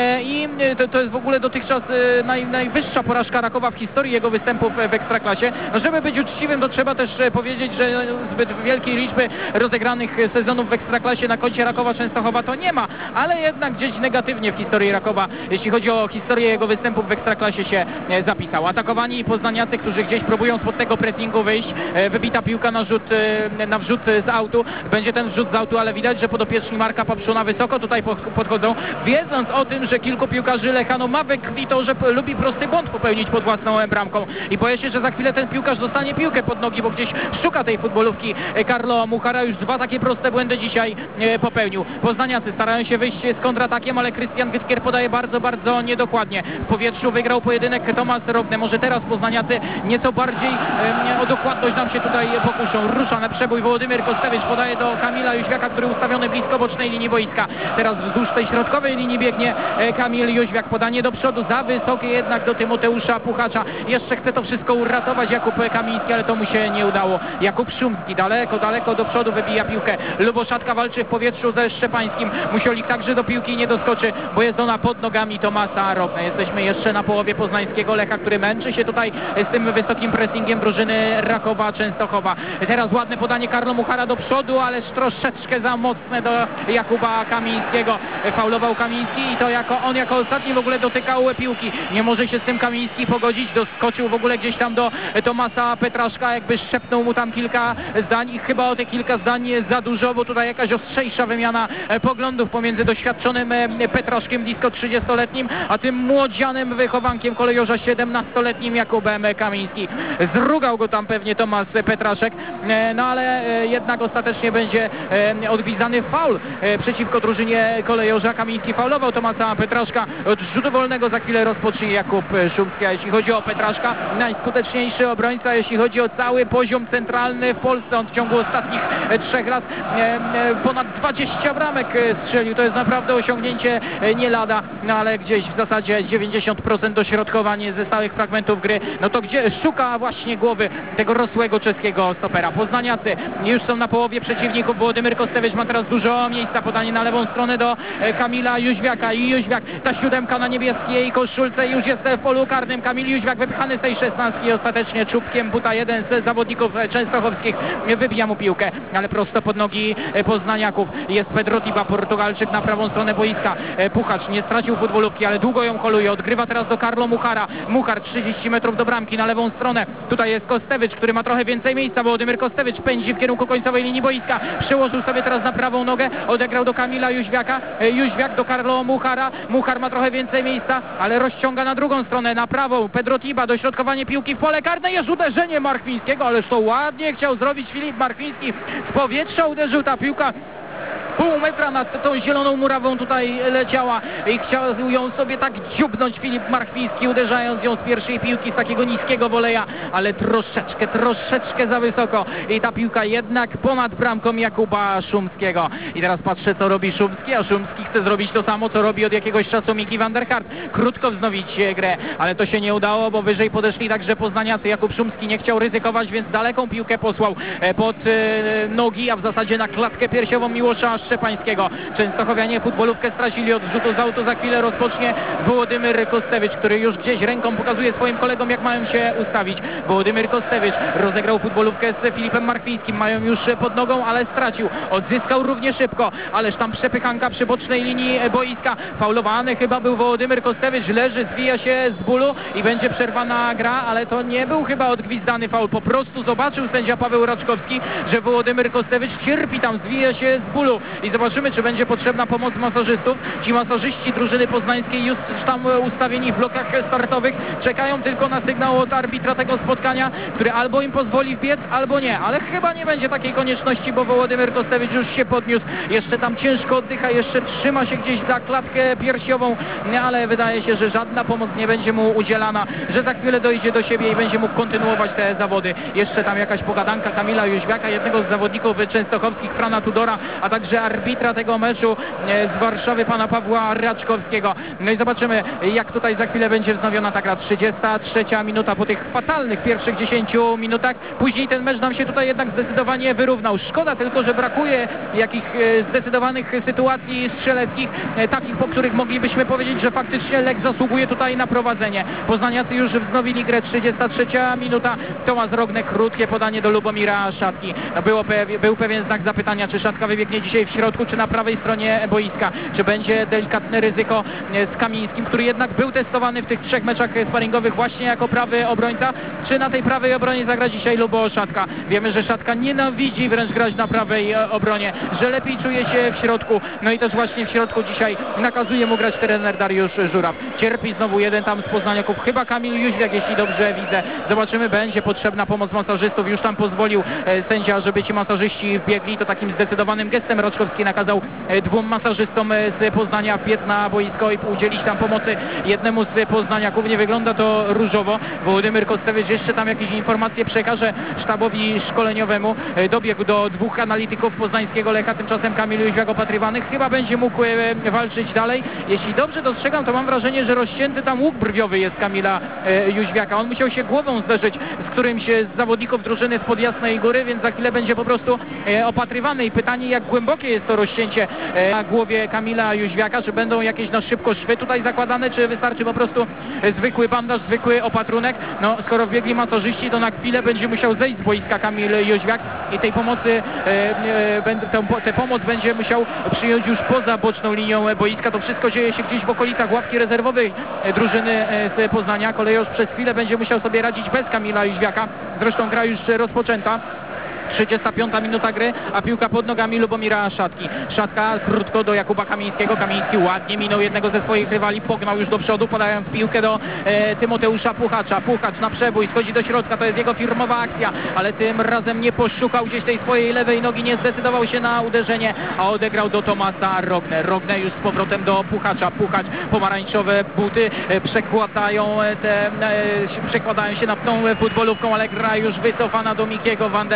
i to, to jest w ogóle dotychczas naj, najwyższa porażka Rakowa w historii jego występów w Ekstraklasie. No, żeby być uczciwym, to trzeba też powiedzieć, że zbyt wielkiej liczby rozegranych sezonów w Ekstraklasie na koncie Rakowa Częstochowa to nie ma, ale jednak gdzieś negatywnie w historii Rakowa, jeśli chodzi o historię jego występów w Ekstraklasie, się zapisał. Atakowani poznaniacy, którzy gdzieś próbują spod tego pressingu wyjść, wybita piłka na rzut, na wrzut z autu, będzie ten wrzut z autu, ale widać, że podopieczni Marka Papszuna wysoko tutaj podchodzą, wiedząc o tym, że kilku piłkarzy Lecha no, ma we krwi to, że lubi prosty błąd popełnić pod własną bramką i boję się, że za chwilę ten piłkarz dostanie piłkę pod nogi, bo gdzieś szuka tej futbolówki. Carlo Muchara już dwa takie proste błędy dzisiaj popełnił. Poznaniacy starają się wyjść z kontratakiem, ale Krystian Gytkier podaje bardzo, bardzo niedokładnie. W powietrzu wygrał pojedynek Tomasz Rogner. Może teraz poznaniacy nieco bardziej e, o dokładność nam się tutaj pokuszą. Rusza na przebój Wołodymyr Kostewicz, podaje do Kamila Jóźwiaka, który ustawiony blisko bocznej linii boiska. Teraz wzdłuż tej środkowej linii biegnie e, Kamil Jóźwiak. Podanie do przodu, za wysokie jednak do Tymoteusza Puchacza. Jeszcze chce to wszystko uratować Jakub Kamiński, ale to mu się nie udało. Jakub Szumski daleko, daleko do przodu wybija piłkę. Luboszatka walczy w powietrzu ze Szczepańskim. Musiolik także do piłki nie doskoczy, bo jest ona pod nogami Tomasa Rogner. Jesteśmy jeszcze na połowie poznańskiego Lecha, który męczy się tutaj z tym wysokim pressingiem drużyny Rakowa Częstochowa. Teraz ładne podanie Carlo Muchara do przodu, ależ troszeczkę za mocne do Jakuba Kamińskiego. Faulował Kamiński i to jako on jako ostatni w ogóle dotykał piłki. Nie może się z tym Kamiński pogodzić. Doskoczył w ogóle gdzieś tam do Tomasa Petraszka, jakby szepnął mu tam kilka zdań i chyba o te kilka zdań jest za dużo, bo tutaj jakaś ostrzejsza wymiana poglądów pomiędzy doświadczonym Petraszkiem, blisko trzydziestoletnim, a tym młodzianym wychowankiem Kolejorza, siedemnastoletnim Jakubem Kamiński. Zrugał go tam pewnie Tomasz Petraszek, no ale jednak ostatecznie będzie odgwizdany faul przeciwko drużynie Kolejorza. Kamiński faulował Tomasa Petraszka. Od rzutu wolnego za chwilę rozpocznie Jakub Szumski. A jeśli chodzi o Petraszka, najskuteczniejszy obrońca, jeśli chodzi o cały poziom centralny w Polsce. On w ciągu ostatnich trzech lat ponad dwadzieścia bramek strzelił. To jest naprawdę osiągnięcie nie lada, no ale gdzieś w zasadzie dziewięćdziesiąt procent dośrodkowań ze stałych fragmentów gry. No to gdzie szuka właśnie głowy tego rosłego czeskiego stopera. Poznaniacy już są na połowie przeciwników. Wołodymyr Kostewicz ma teraz dużo miejsca. Podanie na lewą stronę do Kamila Jóźwiaka i Jóźwiak, ta siódemka na niebieskiej koszulce już jest w polu karnym. Kamil Jóźwiak wypchany z tej szesnastki, ostatecznie czubkiem buta jeden z zawodników zawodników częstochowskich. Wybija mu piłkę, ale prosto pod nogi poznaniaków. Jest Pedro Tiba, Portugalczyk na prawą stronę boiska. Puchacz nie stracił futbolówki, ale długo ją holuje. Odgrywa teraz do Carlo Muchara. Muchar trzydzieści metrów do bramki na lewą stronę. Tutaj jest Kostewicz, który ma trochę więcej miejsca. Władimir Kostewicz pędzi w kierunku końcowej linii boiska. Przełożył sobie teraz na prawą nogę. Odegrał do Kamila Jóźwiaka. Jóźwiak do Carlo Muchara. Muchar ma trochę więcej miejsca, ale rozciąga na drugą stronę, na prawą. Pedro Tiba, dośrodkowanie piłki w pole karne. Jest uderzenie Marchwińskiego, ależ to ładnie chciał zrobić Filip Marchwiński. Z powietrza uderzył, ta piłka pół metra nad tą zieloną murawą tutaj leciała i chciał ją sobie tak dziubnąć Filip Marchwiński, uderzając ją z pierwszej piłki z takiego niskiego woleja, ale troszeczkę, troszeczkę za wysoko i ta piłka jednak ponad bramką Jakuba Szumskiego. I teraz patrzę, co robi Szumski, a Szumski chce zrobić to samo, co robi od jakiegoś czasu Miki van der Hart. Krótko wznowić grę, ale to się nie udało, bo wyżej podeszli także poznaniacy. Jakub Szumski nie chciał ryzykować, więc daleką piłkę posłał pod nogi, a w zasadzie na klatkę piersiową Miłosza Szczepańskiego. Częstochowianie futbolówkę stracili od rzutu z autu. Za chwilę rozpocznie Władimir Kostewicz, który już gdzieś ręką pokazuje swoim kolegom, jak mają się ustawić. Władimir Kostewicz rozegrał futbolówkę z Filipem Marchwińskim. Mają już pod nogą, ale stracił. Odzyskał równie szybko, ależ tam przepychanka przy bocznej linii boiska. Faulowany chyba był Władimir Kostewicz. Leży, zwija się z bólu i będzie przerwana gra, ale to nie był chyba odgwizdany faul. Po prostu zobaczył sędzia Paweł Raczkowski, że Władimir Kostewicz cierpi tam, zwija się z bólu. I zobaczymy, czy będzie potrzebna pomoc masażystów. Ci masażyści drużyny poznańskiej już tam ustawieni w blokach startowych czekają tylko na sygnał od arbitra tego spotkania, który albo im pozwoli wbiec, albo nie. Ale chyba nie będzie takiej konieczności, bo Władimir Kostewicz już się podniósł. Jeszcze tam ciężko oddycha, jeszcze trzyma się gdzieś za klatkę piersiową, ale wydaje się, że żadna pomoc nie będzie mu udzielana, że za chwilę dojdzie do siebie i będzie mógł kontynuować te zawody. Jeszcze tam jakaś pogadanka Kamila Jóźwiaka, jednego z zawodników częstochowskich, Frana Tudora, a także arbitra tego meczu z Warszawy, pana Pawła Raczkowskiego. No i zobaczymy, jak tutaj za chwilę będzie wznowiona ta gra. trzydziesta trzecia minuta po tych fatalnych pierwszych dziesięciu minutach. Później ten mecz nam się tutaj jednak zdecydowanie wyrównał. Szkoda tylko, że brakuje jakich zdecydowanych sytuacji strzeleckich, takich, po których moglibyśmy powiedzieć, że faktycznie Lech zasługuje tutaj na prowadzenie. Poznaniacy już wznowili grę. trzydziesta trzecia minuta. Tomasz Rognek, krótkie podanie do Lubomira Szatki. No było pew- był pewien znak zapytania, czy Szatka wybiegnie dzisiaj w środku, czy na prawej stronie boiska, czy będzie delikatne ryzyko z Kamińskim, który jednak był testowany w tych trzech meczach sparingowych właśnie jako prawy obrońca, czy na tej prawej obronie zagra dzisiaj Lubo Szatka. Wiemy, że Szatka nienawidzi wręcz grać na prawej obronie, że lepiej czuje się w środku, no i też właśnie w środku dzisiaj nakazuje mu grać trener Dariusz Żuraw. Cierpi znowu jeden tam z poznaniaków, chyba Kamil Jóźwiak, jeśli dobrze widzę. Zobaczymy, będzie potrzebna pomoc masażystów, już tam pozwolił sędzia, żeby ci masażyści wbiegli, to takim zdecydowanym gestem Raczkowski nakazał dwóm masażystom z Poznania wbiec na boisko i udzielić tam pomocy jednemu z poznaniaków. Nie wygląda to różowo. Władimir Kostewicz jeszcze tam jakieś informacje przekaże sztabowi szkoleniowemu. Dobiegł do dwóch analityków poznańskiego Lecha, tymczasem Kamil Jóźwiak opatrywany. Chyba będzie mógł walczyć dalej. Jeśli dobrze dostrzegam, to mam wrażenie, że rozcięty tam łuk brwiowy jest Kamila Jóźwiaka. On musiał się głową zderzyć z którymś z zawodników drużyny spod Jasnej Góry, więc za chwilę będzie po prostu opatrywany i pytanie, jak głębokie jest to rozcięcie na głowie Kamila Jóźwiaka, czy będą jakieś na szybko szwy tutaj zakładane, czy wystarczy po prostu zwykły bandaż, zwykły opatrunek. No, skoro wbiegli masażyści, to na chwilę będzie musiał zejść z boiska Kamil Jóźwiak i tej pomocy, e, e, tę, tę pomoc będzie musiał przyjąć już poza boczną linią boiska. To wszystko dzieje się gdzieś w okolicach ławki rezerwowej drużyny z Poznania. Kolejorz przez chwilę będzie musiał sobie radzić bez Kamila Jóźwiaka. Zresztą gra już rozpoczęta. trzydziesta piąta minuta gry, a piłka pod nogami Lubomira Szatki. Szatka krótko do Jakuba Kamińskiego. Kamiński ładnie minął jednego ze swoich rywali, pognał już do przodu, podając piłkę do e, Tymoteusza Puchacza. Puchacz na przebój, schodzi do środka, to jest jego firmowa akcja, ale tym razem nie poszukał gdzieś tej swojej lewej nogi, nie zdecydował się na uderzenie, a odegrał do Tomasa Rogner. Rogner już z powrotem do Puchacza. Puchacz, pomarańczowe buty e, przekładają, te, e, przekładają się nad tą futbolówką, ale gra już wycofana do Mikiego van der Harta.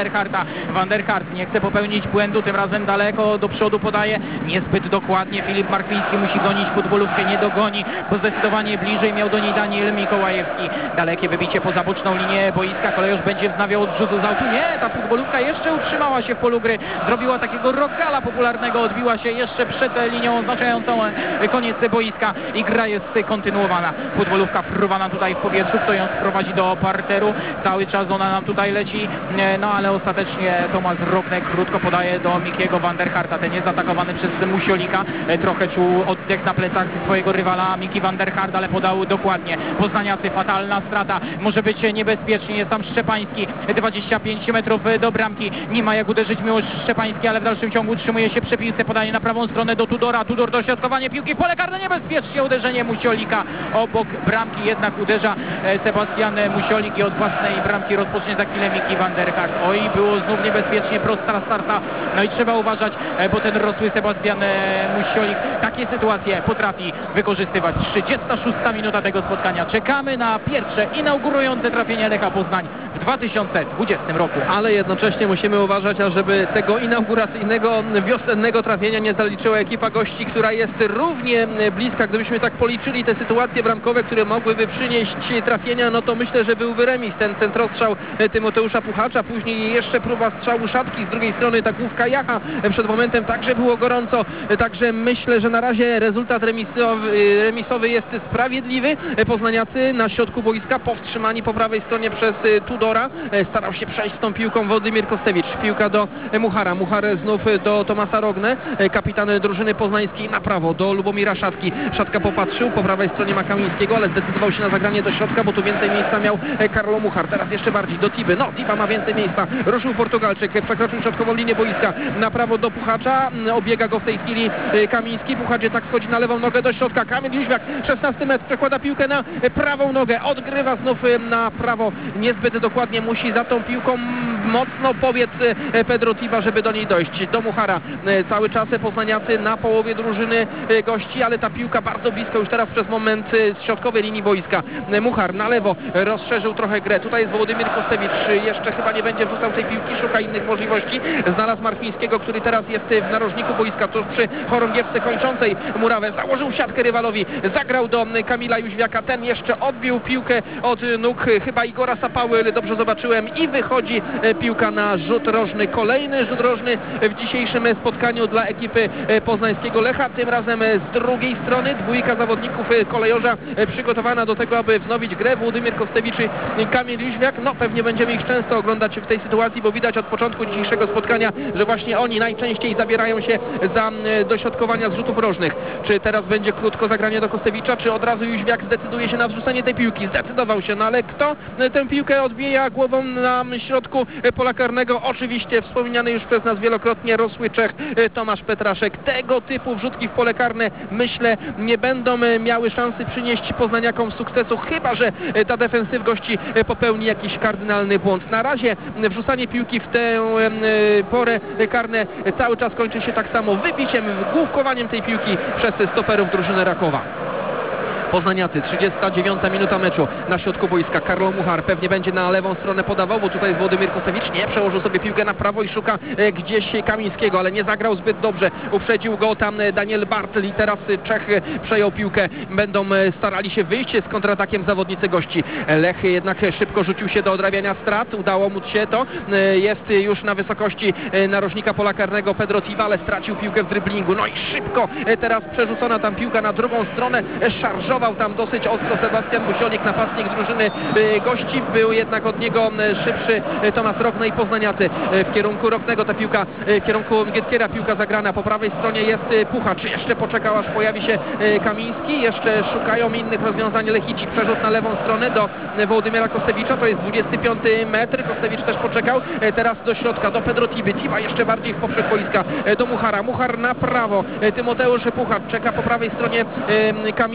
Van der Hart nie chce popełnić błędu, tym razem daleko do przodu podaje, niezbyt dokładnie. Filip Markwiński musi gonić futbolówkę, nie dogoni, bo zdecydowanie bliżej miał do niej Daniel Mikołajewski. Dalekie wybicie poza boczną linię boiska. Kolejorz będzie wznawiał od rzutu z autu. Nie, ta futbolówka jeszcze utrzymała się w polu gry. Zrobiła takiego rogala popularnego, odbiła się jeszcze przed linią oznaczającą koniec boiska i gra jest kontynuowana. Futbolówka fruwana tutaj w powietrzu. Kto ją sprowadzi do parteru? Cały czas ona nam tutaj leci, no ale ostatecznie Tomasz Rogner krótko podaje do Mikiego Van der Harta. Ten jest atakowany przez Musiolika. Trochę czuł oddech na plecach swojego rywala Miki Van der Hart, ale podał dokładnie. Poznaniacy, fatalna strata. Może być niebezpiecznie. Jest tam Szczepański. dwadzieścia pięć metrów do bramki. Nie ma jak uderzyć Miłosz Szczepański, ale w dalszym ciągu utrzymuje się przy piłce. Podanie na prawą stronę do Tudora. Tudor dośrodkowanie piłki w pole karne. Niebezpiecznie uderzenie Musiolika. Obok bramki jednak uderza Sebastian Musiolik i od własnej bramki rozpocznie za chwilę Miki Van der Hart. Oj, było znów niebezpiecznie. Prosta starta. No i trzeba uważać, bo ten rosły Sebastian Musiolik takie sytuacje potrafi wykorzystywać. trzydziesta szósta minuta tego spotkania. Czekamy na pierwsze inaugurujące trafienie Lecha Poznań w dwa tysiące dwudziestym roku. Ale jednocześnie musimy uważać, ażeby tego inauguracyjnego wiosennego trafienia nie zaliczyła ekipa gości, która jest równie bliska. Gdybyśmy tak policzyli te sytuacje bramkowe, które mogłyby przynieść trafienia, no to myślę, że byłby remis. Ten centrostrzał Tymoteusza Puchacza, później jeszcze próba strzału Szatki, z drugiej strony ta główka Jacha przed momentem także było gorąco, także myślę, że na razie rezultat remisowy, remisowy jest sprawiedliwy. Poznaniacy na środku boiska, powstrzymani po prawej stronie przez Tudora, starał się przejść z tą piłką Władimir Kostewicz, piłka do Muchara, Muchar znów do Tomasa Rogne, kapitan drużyny poznańskiej na prawo do Lubomira Szatki. Szatka popatrzył, po prawej stronie ma Kamińskiego, ale zdecydował się na zagranie do środka, bo tu więcej miejsca miał Karlo Muchar. Teraz jeszcze bardziej do Tiby, no Tiba ma więcej miejsca, ruszył Portugalczyk, przekroczył środkową linię boiska, na prawo do Puchacza, obiega go w tej chwili Kamiński, Puchacz jednak schodzi na lewą nogę do środka, Kamil Jóźwiak, szesnasty metr, przekłada piłkę na prawą nogę, odgrywa znów na prawo, niezbyt dokładnie, musi za tą piłką mocno pobiec Pedro Tiba, żeby do niej dojść. Do Muchara cały czas poznaniacy na połowie drużyny gości, ale ta piłka bardzo blisko już teraz przez moment z środkowej linii boiska. Muchar na lewo rozszerzył trochę grę. Tutaj jest Władimir Kostewicz, jeszcze chyba nie będzie wrzucał tej piłki, szuka innych możliwości. Znalazł Markwińskiego, który teraz jest w narożniku boiska, tuż przy chorągiewce kończącej murawę. Założył siatkę rywalowi, zagrał do Kamila Jóźwiaka, ten jeszcze odbił piłkę od nóg chyba Igora Sapały, ale dobrze zobaczyłem, i wychodzi piłka na rzut rożny. Kolejny rzut rożny w dzisiejszym spotkaniu dla ekipy poznańskiego Lecha. Tym razem z drugiej strony dwójka zawodników Kolejorza przygotowana do tego, aby wznowić grę. Władimir Kostewicz i Kamil Jóźwiak. No pewnie będziemy ich często oglądać w tej sytuacji, bo widać od początku dzisiejszego spotkania, że właśnie oni najczęściej zabierają się za dośrodkowania z rzutów rożnych. Czy teraz będzie krótko zagranie do Kostewicza, czy od razu Jóźwiak zdecyduje się na wrzucenie tej piłki? Zdecydował się, no ale kto tę piłkę odbija głową na środku pola karnego? Oczywiście wspomniany już przez nas wielokrotnie rosły Czech Tomasz Petraszek. Tego typu wrzutki w pole karne, myślę, nie będą miały szansy przynieść poznaniakom sukcesu, chyba że ta defensyw gości popełni jakiś kardynalny błąd. Na razie wrzucanie piłki w tę porę karne cały czas kończy się tak samo, wybiciem, główkowaniem tej piłki przez stoperów drużyny Rakowa. Poznaniacy, trzydziesta dziewiąta minuta meczu, na środku boiska Karlo Muchar pewnie będzie na lewą stronę podawał, bo tutaj jest Władimir Kostewicz, nie, przełożył sobie piłkę na prawo i szuka e, gdzieś Kamińskiego, ale nie zagrał zbyt dobrze, uprzedził go tam Daniel Bartel i teraz Czech przejął piłkę, będą starali się wyjść z kontratakiem zawodnicy gości. Lech jednak szybko rzucił się do odrabiania strat, udało mu się to, e, jest już na wysokości narożnika pola karnego Pedro Tiba, ale stracił piłkę w dryblingu, no i szybko e, teraz przerzucona tam piłka na drugą stronę, e, szarżował tam dosyć ostro Sebastian Musiolik, napastnik drużyny gości, był jednak od niego szybszy Tomasz Rogner i poznaniacy w kierunku Rognego ta piłka, w kierunku Gietkiera piłka zagrana, po prawej stronie jest Puchacz, jeszcze poczekał aż pojawi się Kamiński, jeszcze szukają innych rozwiązań Lechici, przerzut na lewą stronę do Władimira Kostewicza, to jest dwudziesty piąty metr, Kostewicz też poczekał, teraz do środka, do Pedro Tiby, Tiba jeszcze bardziej w poprzek boiska, do Muchara, Muchar na prawo, Tymoteusz Puchacz czeka po prawej stronie Kamiński, do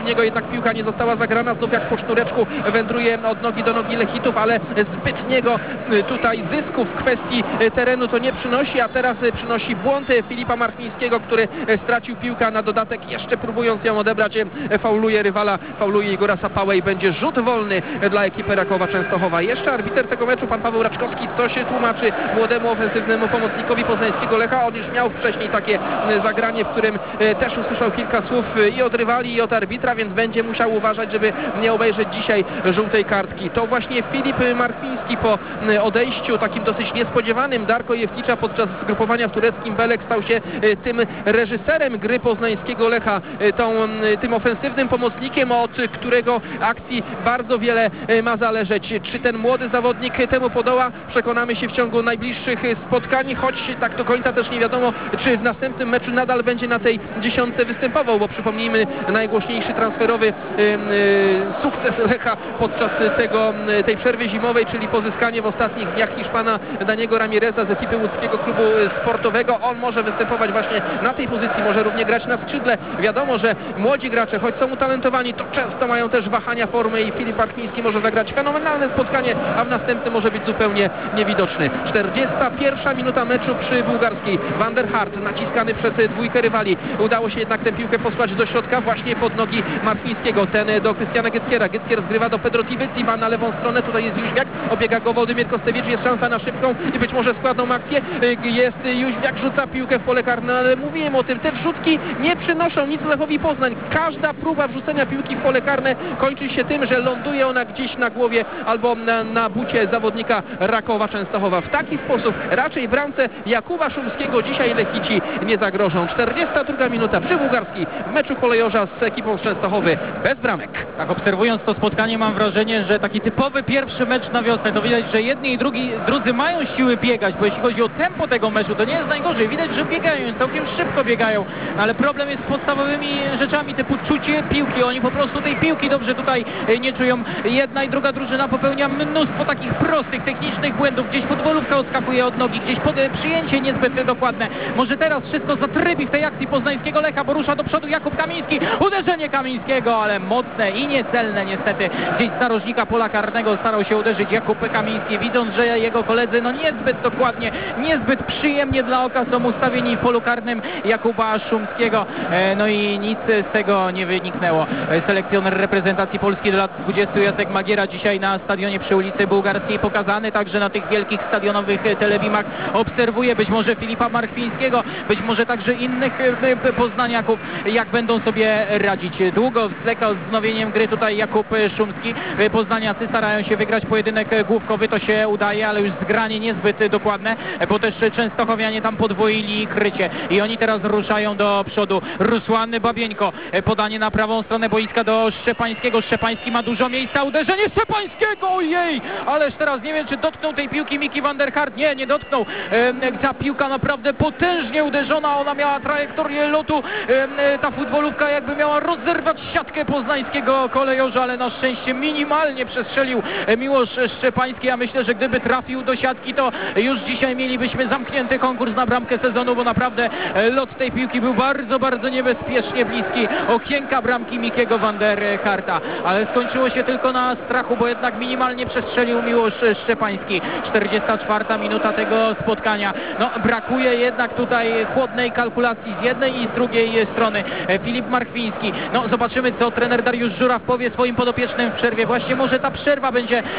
niego jednak piłka nie została zagrana, znów jak po sznureczku wędruje od nogi do nogi Lechitów, ale zbytniego tutaj zysku w kwestii terenu to nie przynosi, a teraz przynosi błąd Filipa Marchwińskiego, który stracił piłkę, na dodatek jeszcze próbując ją odebrać fauluje rywala, fauluje Igora Sapałę i będzie rzut wolny dla ekipy Rakowa Częstochowa. Jeszcze arbiter tego meczu, pan Paweł Raczkowski, co się tłumaczy młodemu ofensywnemu pomocnikowi poznańskiego Lecha. On już miał wcześniej takie zagranie, w którym też usłyszał kilka słów i od rywali, i od arbitra, więc będzie musiał uważać, żeby nie obejrzeć dzisiaj żółtej kartki. To właśnie Filip Marchwiński po odejściu takim dosyć niespodziewanym Darko Jewticza podczas zgrupowania w tureckim Belek stał się tym reżyserem gry poznańskiego Lecha, tą, tym ofensywnym pomocnikiem, od którego akcji bardzo wiele ma zależeć. Czy ten młody zawodnik temu podoła? Przekonamy się w ciągu najbliższych spotkań, choć tak do końca też nie wiadomo, czy w następnym meczu nadal będzie na tej dziesiątce występował, bo przypomnijmy, najgłośniejszy transferowy yy, yy, sukces Lecha podczas tego, tej przerwy zimowej, czyli pozyskanie w ostatnich dniach Hiszpana Daniego Ramireza z ekipy łódzkiego klubu sportowego. On może występować właśnie na tej pozycji, może równie grać na skrzydle. Wiadomo, że młodzi gracze, choć są utalentowani, to często mają też wahania formy i Filip Marchwiński może zagrać fenomenalne spotkanie, a w następnym może być zupełnie niewidoczny. czterdziesta pierwsza minuta meczu przy bułgarskiej. Van der Hart naciskany przez dwójkę rywali. Udało się jednak tę piłkę posłać do środka właśnie pod nogi Marchwińskiego. Ten do Krystiana Gyckiera. Gyckier zgrywa do Pedro Tiby. Tiba na lewą stronę. Tutaj jest Jóźwiak. Obiega go Wołodymyr Kostewicz. Jest szansa na szybką i być może składną akcję. Jest Jóźwiak, rzuca piłkę w pole karne, ale mówiłem o tym. Te wrzutki nie przynoszą nic Lechowi Poznań. Każda próba wrzucenia piłki w pole karne kończy się tym, że ląduje ona gdzieś na głowie albo na, na bucie zawodnika Rakowa Częstochowa. W taki sposób raczej bramce Jakuba Szumskiego dzisiaj Lechici nie zagrożą. czterdziesta druga minuta przy bułgarskiej w meczu kolejorza z ekipą z Częstochowy bez bramek. Tak, obserwując to spotkanie mam wrażenie, że taki typowy pierwszy mecz na wiosnę, to widać, że jedni i drugi, drudzy mają siły biegać, bo jeśli chodzi o tempo tego meczu, to nie jest najgorzej. Widać, że biegają, całkiem szybko biegają, ale problem jest z podstawowymi rzeczami typu czucie piłki. Oni po prostu tej piłki dobrze tutaj nie czują. Jedna i druga drużyna popełnia mnóstwo takich prostych, technicznych błędów. Gdzieś podwolówka odskakuje od nogi, gdzieś pod przyjęcie niezbyt dokładne. Może teraz wszystko zatrybi w tej akcji poznańskiego Lecha, bo rusza do przodu Jakub Kamiński. Uderzenie Kamińskiego, ale mocne i niecelne niestety. Gdzieś z narożnika pola karnego starał się uderzyć Jakub Kamiński, widząc, że jego koledzy no niezbyt dokładnie, niezbyt przyjemnie dla oka są ustawieni w polu karnym Jakuba Szumskiego. No i nic z tego nie wyniknęło. Selekcjoner reprezentacji Polski do lat dwudziestu Jacek Magiera dzisiaj na stadionie przy ulicy Bułgarskiej pokazany, także na tych wielkich stadionowych telebimach obserwuje być może Filipa Marchwińskiego, być może także innych poznaniaków, jak będą sobie radzić. Długo zwlekał z wznowieniem gry tutaj Jakub Szumski. Poznaniacy starają się wygrać pojedynek główkowy, to się udaje, ale już zgranie niezbyt dokładne, bo też Częstochowianie tam podwoili krycie i oni teraz ruszają do przodu. Rusłan Babieńko, podanie na prawą stronę boiska do Szczepańskiego. Szczepański ma dużo miejsca, uderzenie Szczepańskiego, ojej, ależ teraz nie wiem, czy dotknął tej piłki Miki van der Hart. Nie, nie dotknął. Ta piłka naprawdę potężnie uderzona, ona miała trajektorię lotu. Ta futbolówka jakby miała rozerwać siatkę poznańskiego kolejorza, ale na szczęście minimalnie przestrzelił Miłosz Szczepański. Ja myślę, że gdyby trafił do siatki, to już dzisiaj mielibyśmy zamknięty konkurs na bramkę sezonu, bo naprawdę lot tej piłki był bardzo, bardzo niebezpiecznie bliski okienka bramki Mikiego van der Harta, ale skończyło się tylko na strachu, bo jednak minimalnie przestrzelił Miłosz Szczepański. czterdziesta czwarta minuta tego spotkania. No, brakuje jednak tutaj chłodnej kalkulacji z jednej i z drugiej strony. Filip Marchwiński. No, zobaczymy, co trener Dariusz Żuraw powie swoim podopiecznym w przerwie. Właśnie może ta przerwa będzie e,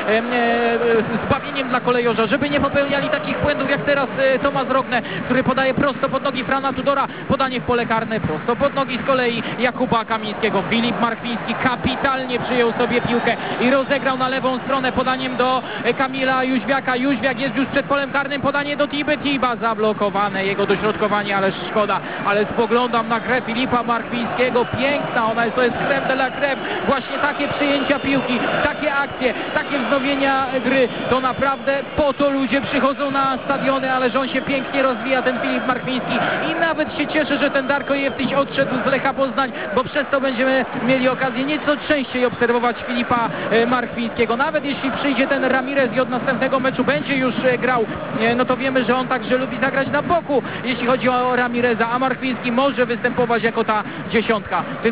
e, zbawieniem dla kolejorza, żeby nie popełniali takich błędów jak teraz e, Tomasz Rogne, który podaje prosto pod nogi Frana Tudora. Podanie w pole karne prosto pod nogi z kolei Jakuba Kamińskiego. Filip Marchwiński kapitalnie przyjął sobie piłkę i rozegrał na lewą stronę podaniem do Kamila Jóźwiaka. Jóźwiak jest już przed polem karnym, podanie do Tiby. Tiba zablokowane, jego dośrodkowanie, ale szkoda. Ale spoglądam na grę Filipa Marchwińskiego. Piękna ona jest, to jest crème de la crème. Właśnie takie przyjęcia piłki, takie akcje, takie wznowienia gry. To naprawdę po to ludzie przychodzą na stadiony, ale że on się pięknie rozwija, ten Filip Marchwiński. I nawet się cieszę, że ten Darko Jewtyś odszedł z Lecha Poznań, bo przez to będziemy mieli okazję nieco częściej obserwować Filipa Marchwińskiego. Nawet jeśli przyjdzie ten Ramirez i od następnego meczu będzie już grał, no to wiemy, że on także lubi zagrać na boku, jeśli chodzi o Ramireza, a Marchwiński może występować jako ta dziesiątka. Tymczasem rzut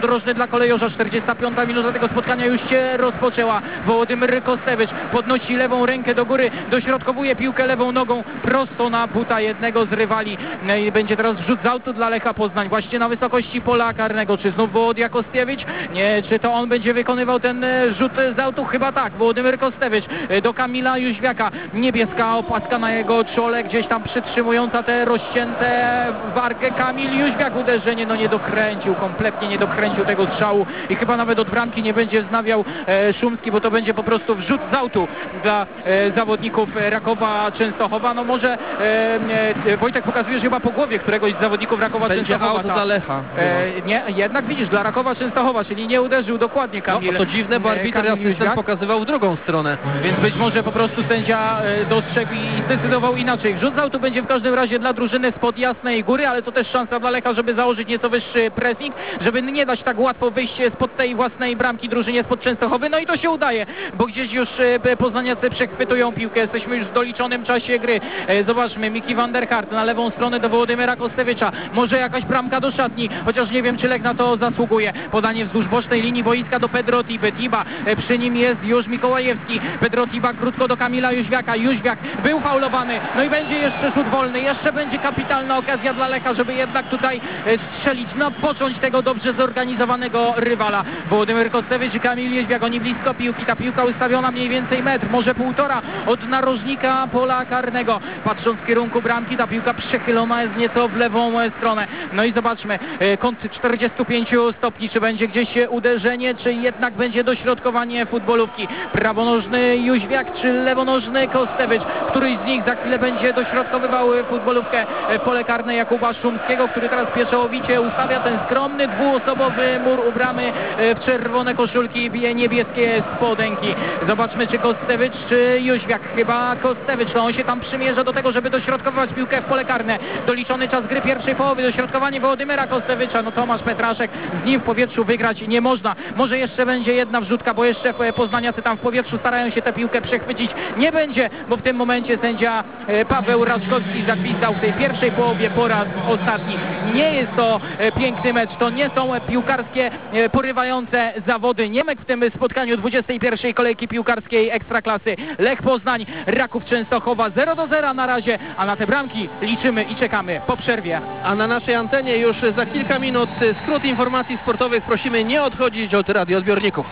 przydrożny dla kolejorza. czterdziesta piąta minuta tego spotkania już się rozpoczęła. Wołodymyr Kostewicz podnosi lewą rękę do góry, dośrodkowuje piłkę lewą nogą prosto na buta jednego z rywali. No i będzie teraz rzut z autu dla Lecha Poznań, właśnie na wysokości pola karnego. Czy znów Wołodia Kostewicz? Nie, czy to on będzie wykonywał ten e, rzut z autu? Chyba tak. Wołodymyr Kostewicz e, do Kamila Jóźwiaka. Niebieska opaska na jego czole, gdzieś tam przytrzymująca te rozcięte wargę. Kamil Jóźwiak, uderzenie, no nie dokręcił, kompletnie nie dokręcił tego strzału i chyba nawet od bramki nie będzie wznawiał e, Szumski, bo to będzie po prostu wrzut z autu dla e, zawodników Rakowa Częstochowa. No może e, e, Wojtek pokazuje, że chyba po głowie któregoś z zawodników Rakowa Będzie Częstochowa. aut ta- dla Lecha. E, nie, jednak widzisz, dla Rakowa Częstochowa, czyli nie uderzył dokładnie Kamil. No, to dziwne, bo e, arbiter Kamil asystent Jóźwiak. pokazywał w drugą stronę. Więc być może po prostu sędzia e, dostrzegł i zdecydował inaczej. Wrzut z autu będzie w każdym razie dla drużyny spod Jasnej Góry, ale to też szansa dla Lecha, żeby założyć nieco wyższy pressing, żeby nie dać tak łatwo wyjść spod tej własnej bramki drużynie spod Częstochowy. No i to się udaje, bo gdzieś już e, poznaniacy przechwytują piłkę. Jesteśmy już w doliczonym czasie gry. E, zobaczmy, Miki van der Hart na lewą stronę do Wołodymyra Kostewicza. Może jakaś bramka do szatni, chociaż nie wiem, czy Lech na to zasługuje. Podanie wzdłuż bocznej linii boiska do Pedro Tiby. Tiba, e, przy nim jest już Mikołajewski. Pedro Tiba krótko do Kamila Jóźwiaka. Jóźwiak był faulowany. No i będzie jeszcze rzut wolny. Jeszcze będzie kapitalna okazja dla Lecha, żeby jednak tutaj e, strzelić, no począć tego dobrze zorganizowanego rywala. Wołodymyr Kostewicz i Kamil Jóźwiak, oni blisko piłki. Ta piłka ustawiona mniej więcej metr, może półtora od narożnika pola karnego. Patrząc w kierunku bramki, ta piłka przechylona jest nieco w lewą e, stronę. No i zobaczmy, e, kąt czterdziestu pięciu stopni, czy będzie gdzieś e, uderzenie, czy jednak będzie dośrodkowanie futbolówki. Prawonożny Jóźwiak, czy lewonożny Kostewicz. Któryś z nich za chwilę będzie dośrodkowywał e, futbolówkę e, w pole karne Jakuba Szumskiego, który teraz pieczołowicie ustawia ten skromny dwuosobowy mur u bramy e, w czerwone koszulki, bije niebieskie spodenki. Zobaczmy, czy Kostewicz, czy Jóźwiak. Chyba Kostewicz, to on się tam przymierza do tego, żeby dośrodkowywać piłkę w pole karne. Doliczony czas gry pierwszej połowy, dośrodkowanie Wołodymyra Kostewicza. No Tomasz Petraszek, z nim w powietrzu wygrać nie można. Może jeszcze będzie jedna wrzutka, bo jeszcze poznaniacy tam w powietrzu starają się tę piłkę przechwycić. Nie będzie, bo w tym momencie sędzia e, Paweł Raczkowski zagwizdał w tej pierwszej połowie po raz ostatni. Nie jest to e, piękny mecz, to nie są e, piłkarskie e, porywające zawody. Niemek w tym spotkaniu dwudziestej pierwszej kolejki piłkarskiej Ekstraklasy. Lech Poznań, Raków Częstochowa zero do zera na razie, a na te bramki liczymy i czekamy po przerwie. A na naszej antenie już za kilka minut skrót informacji sportowych. Prosimy nie odchodzić od radioodbiorników.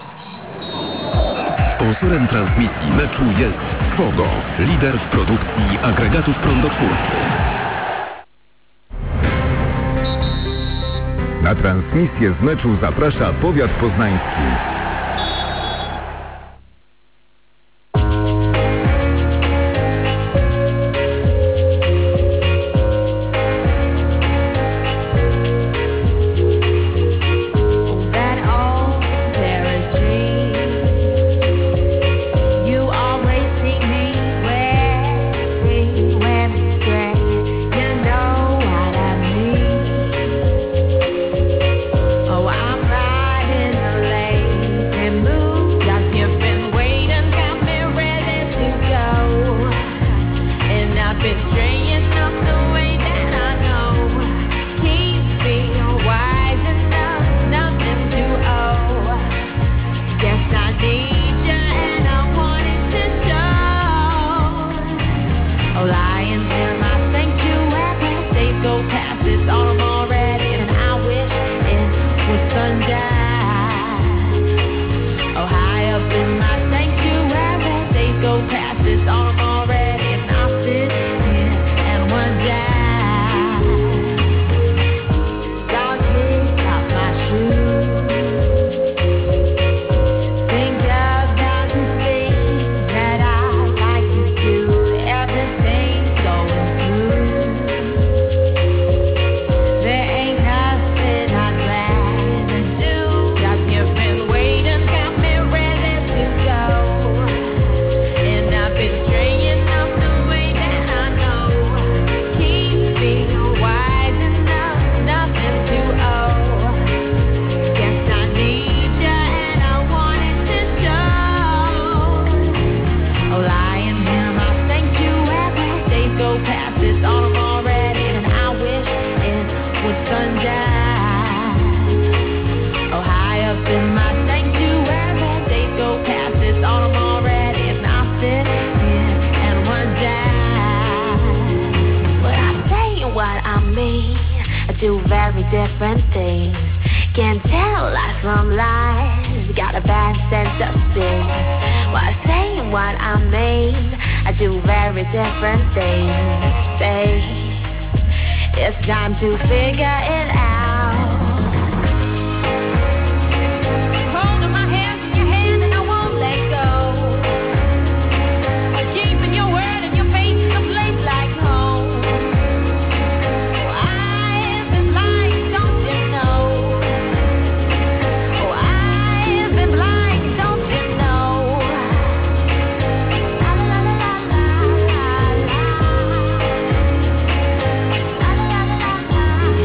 Sponsorem transmisji meczu jest Fogo, lider w produkcji agregatów prądotwórczych. Na transmisję z meczu zaprasza powiat poznański. That old Paris dream. You always see me wearing, wearing gray. You know what I mean. Oh, I'm riding the lane. I do very different things. Can't tell lies from lies. Got a bad sense of space. What I say and what I mean. I do very different things, babe. It's time to figure it out. Holding my hand in your hand and I won't let go. Keeping your word and your faith in a place like home. Oh, I've been blind, don't you know? Oh, I've been blind, don't you know? La la la la la la la. La la la la la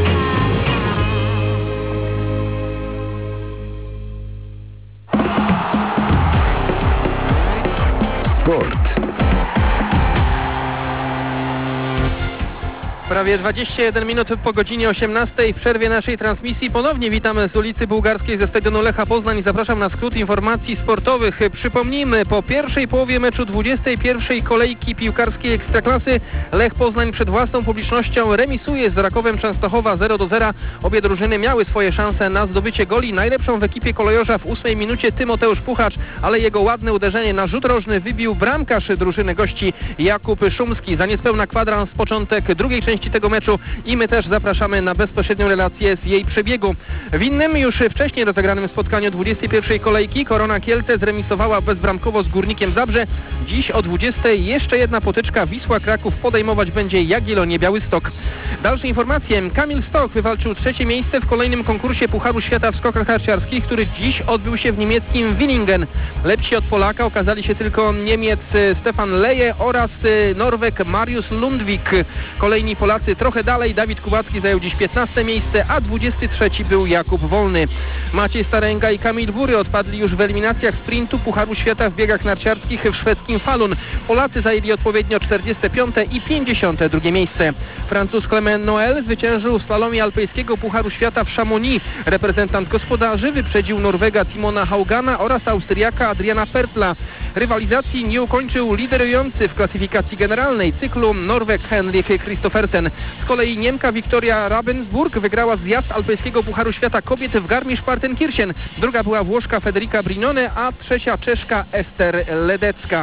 Sport. Prawie dwadzieścia jeden minut po godzinie osiemnastej. W przerwie naszej transmisji ponownie witamy z ulicy Bułgarskiej ze stadionu Lecha Poznań i zapraszam na skrót informacji sportowych. Przypomnijmy, po pierwszej połowie meczu dwudziestej pierwszej kolejki piłkarskiej Ekstraklasy Lech Poznań przed własną publicznością remisuje z Rakowem Częstochowa zero do zera. Obie drużyny miały swoje szanse na zdobycie goli. Najlepszą w ekipie kolejorza w ósmej minucie Tymoteusz Puchacz, ale jego ładne uderzenie na rzut rożny wybił bramkarz drużyny gości Jakub Szumski. Za niespełna kwadrans początek drugiej części tego meczu i my też zapraszamy na bezpośrednią relację z jej przebiegu. W innym, już wcześniej rozegranym spotkaniu dwudziestej pierwszej kolejki Korona Kielce zremisowała bezbramkowo z Górnikiem Zabrze. Dziś o dwudziestej jeszcze jedna potyczka. Wisła Kraków podejmować będzie Jagiellonię Białystok. Dalsze informacje. Kamil Stoch wywalczył trzecie miejsce w kolejnym konkursie Pucharu Świata w skokach narciarskich, który dziś odbył się w niemieckim Willingen. Lepsi od Polaka okazali się tylko Niemiec Stefan Leje oraz Norweg Mariusz Lundwik. Kolejni Polacy trochę dalej. Dawid Kubacki zajął dziś piętnaste miejsce, a dwudziesty trzeci był Jakub Wolny. Maciej Starenga i Kamil Bury odpadli już w eliminacjach sprintu Pucharu Świata w biegach narciarskich w szwedzkim Falun. Polacy zajęli odpowiednio czterdzieste piąte i pięćdziesiąte drugie miejsce. Francuz Clement Noël zwyciężył w slalomie alpejskiego Pucharu Świata w Chamonix. Reprezentant gospodarzy wyprzedził Norwega Timona Haugana oraz Austriaka Adriana Pertla. Rywalizacji nie ukończył liderujący w klasyfikacji generalnej cyklu Norweg Henrik Christophersen. Z kolei Niemka Wiktoria Ravensburg wygrała zjazd alpejskiego Pucharu Świata kobiet w Garmisch-Partenkirchen. Druga była Włoszka Federica Brignone, a trzecia Czeszka Ester Ledecka.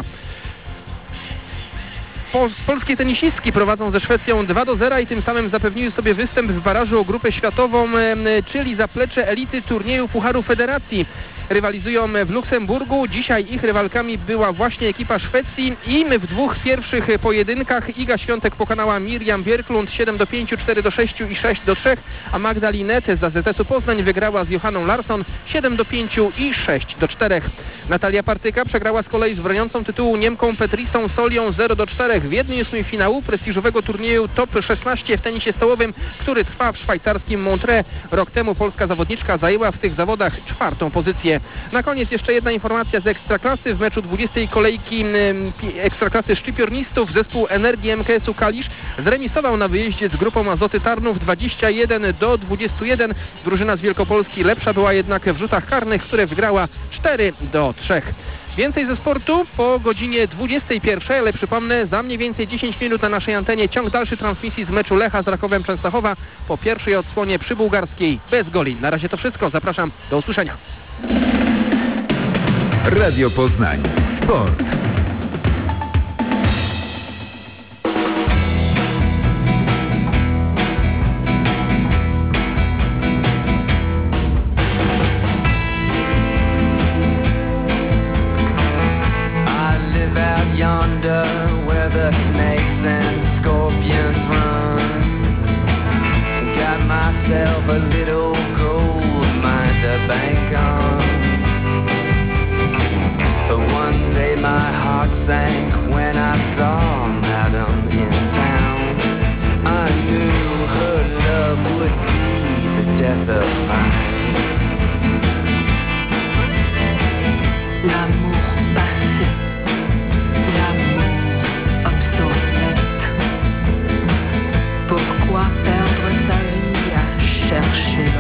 Pol- polskie tenisistki prowadzą ze Szwecją dwa do zera i tym samym zapewniły sobie występ w barażu o grupę światową, czyli zaplecze elity turnieju Pucharu Federacji. Rywalizują w Luksemburgu. Dzisiaj ich rywalkami była właśnie ekipa Szwecji i w dwóch pierwszych pojedynkach Iga Świątek pokonała Miriam Björklund siedem do pięciu, cztery do sześciu i sześć do trzech, a Magda Linette z A Z S-u Poznań wygrała z Johanną Larsson siedem do pięciu i sześć do czterech. Natalia Partyka przegrała z kolei z broniącą tytułu Niemką Petrisą Solią zero do czterech w jednym z finału prestiżowego turnieju Top szesnaście w tenisie stołowym, który trwa w szwajcarskim Montreux. Rok temu polska zawodniczka zajęła w tych zawodach czwartą pozycję. Na koniec jeszcze jedna informacja z Ekstraklasy. W meczu dwudziestej kolejki Ekstraklasy szczypiornistów zespół Energii M K S-u Kalisz zremisował na wyjeździe z grupą Azoty Tarnów dwadzieścia jeden do dwudziestu jeden. Drużyna z Wielkopolski lepsza była jednak w rzutach karnych, które wygrała cztery do trzech. Więcej ze sportu po godzinie dwudziestej pierwszej, ale przypomnę, za mniej więcej dziesięć minut na naszej antenie ciąg dalszy transmisji z meczu Lecha z Rakowem Częstochowa po pierwszej odsłonie przy Bułgarskiej bez goli. Na razie to wszystko. Zapraszam. Do usłyszenia. Radio Poznań. Sport. Yonder where the snakes and scorpions run. Got myself a little gold mine to bank on. But one day my heart sank when I saw Madam in town. I knew her love would be the death of mine. L'amour passé, l'amour obsolète. Pourquoi perdre sa vie à chercher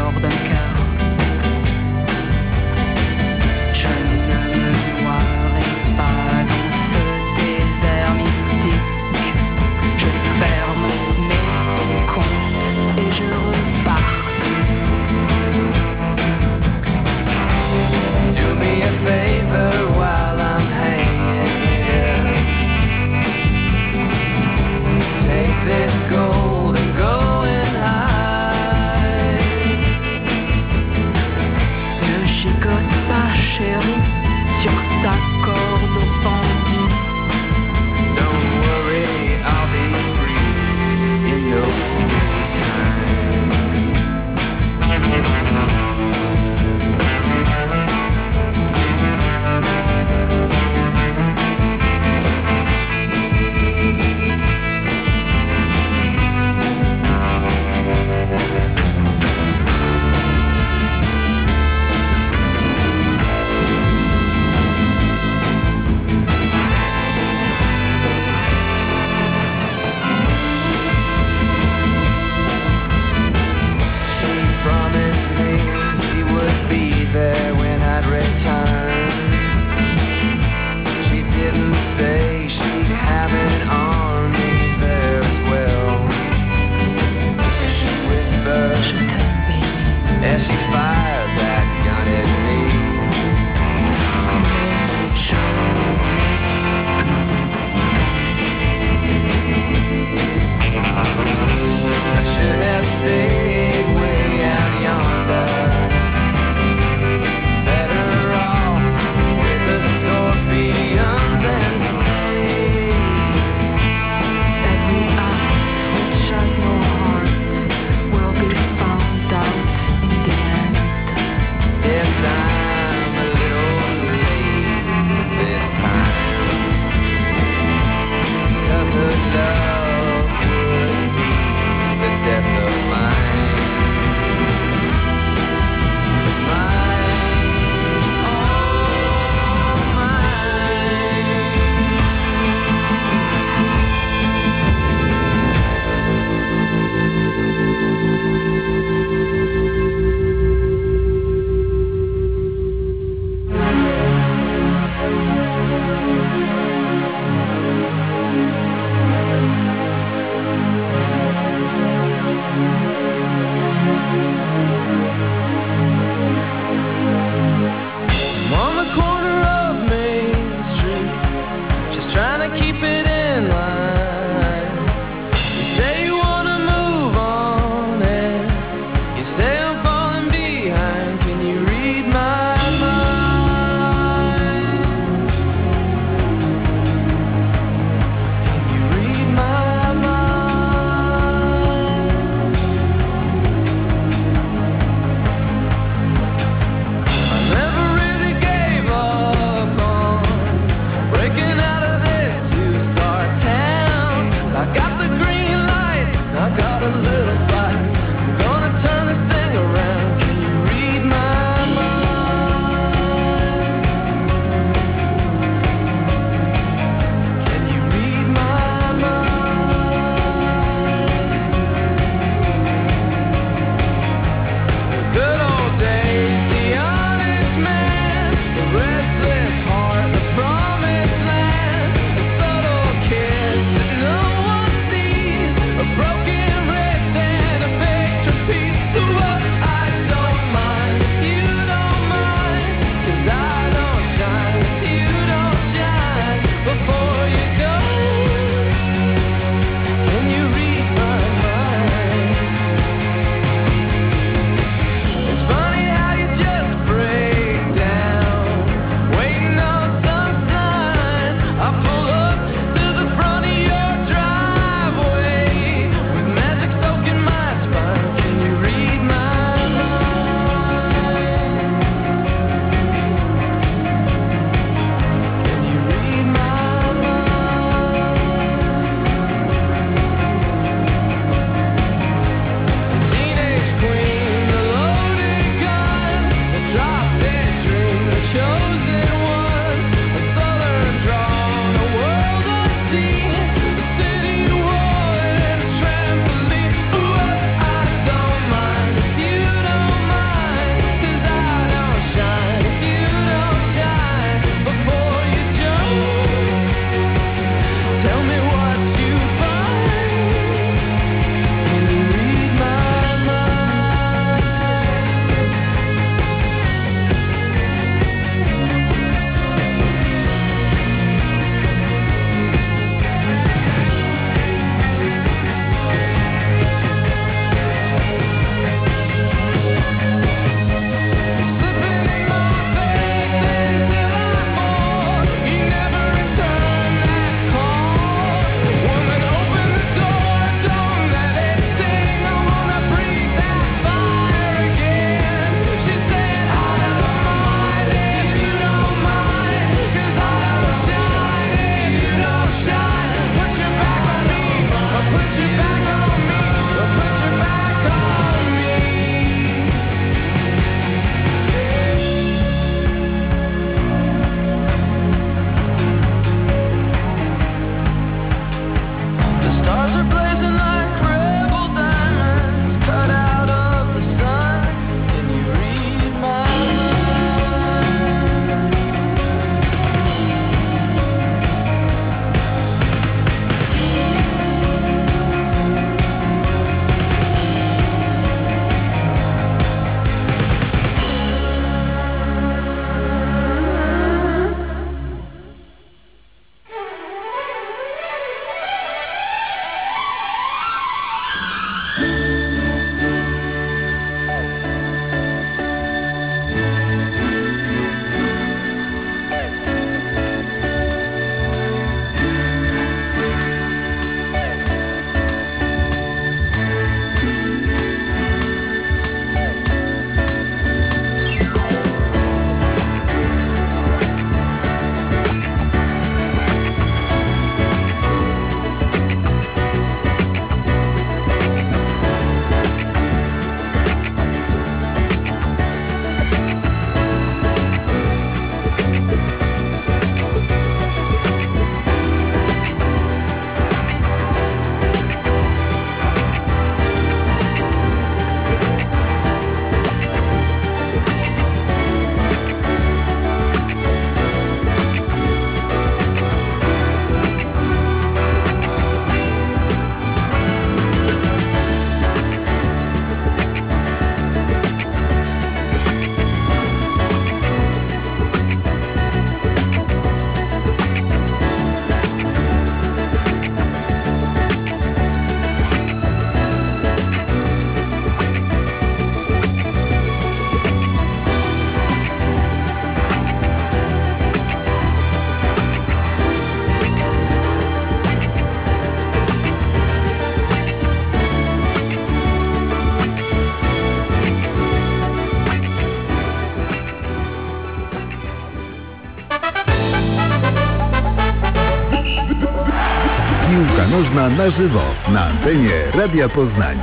Kanożna na żywo na antenie Radia Poznań.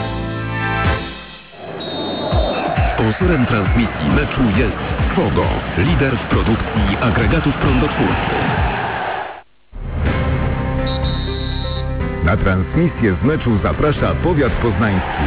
Sponsorem transmisji meczu jest Fogo, lider w produkcji agregatów prądotwórczych. Na transmisję z meczu zaprasza powiat poznański.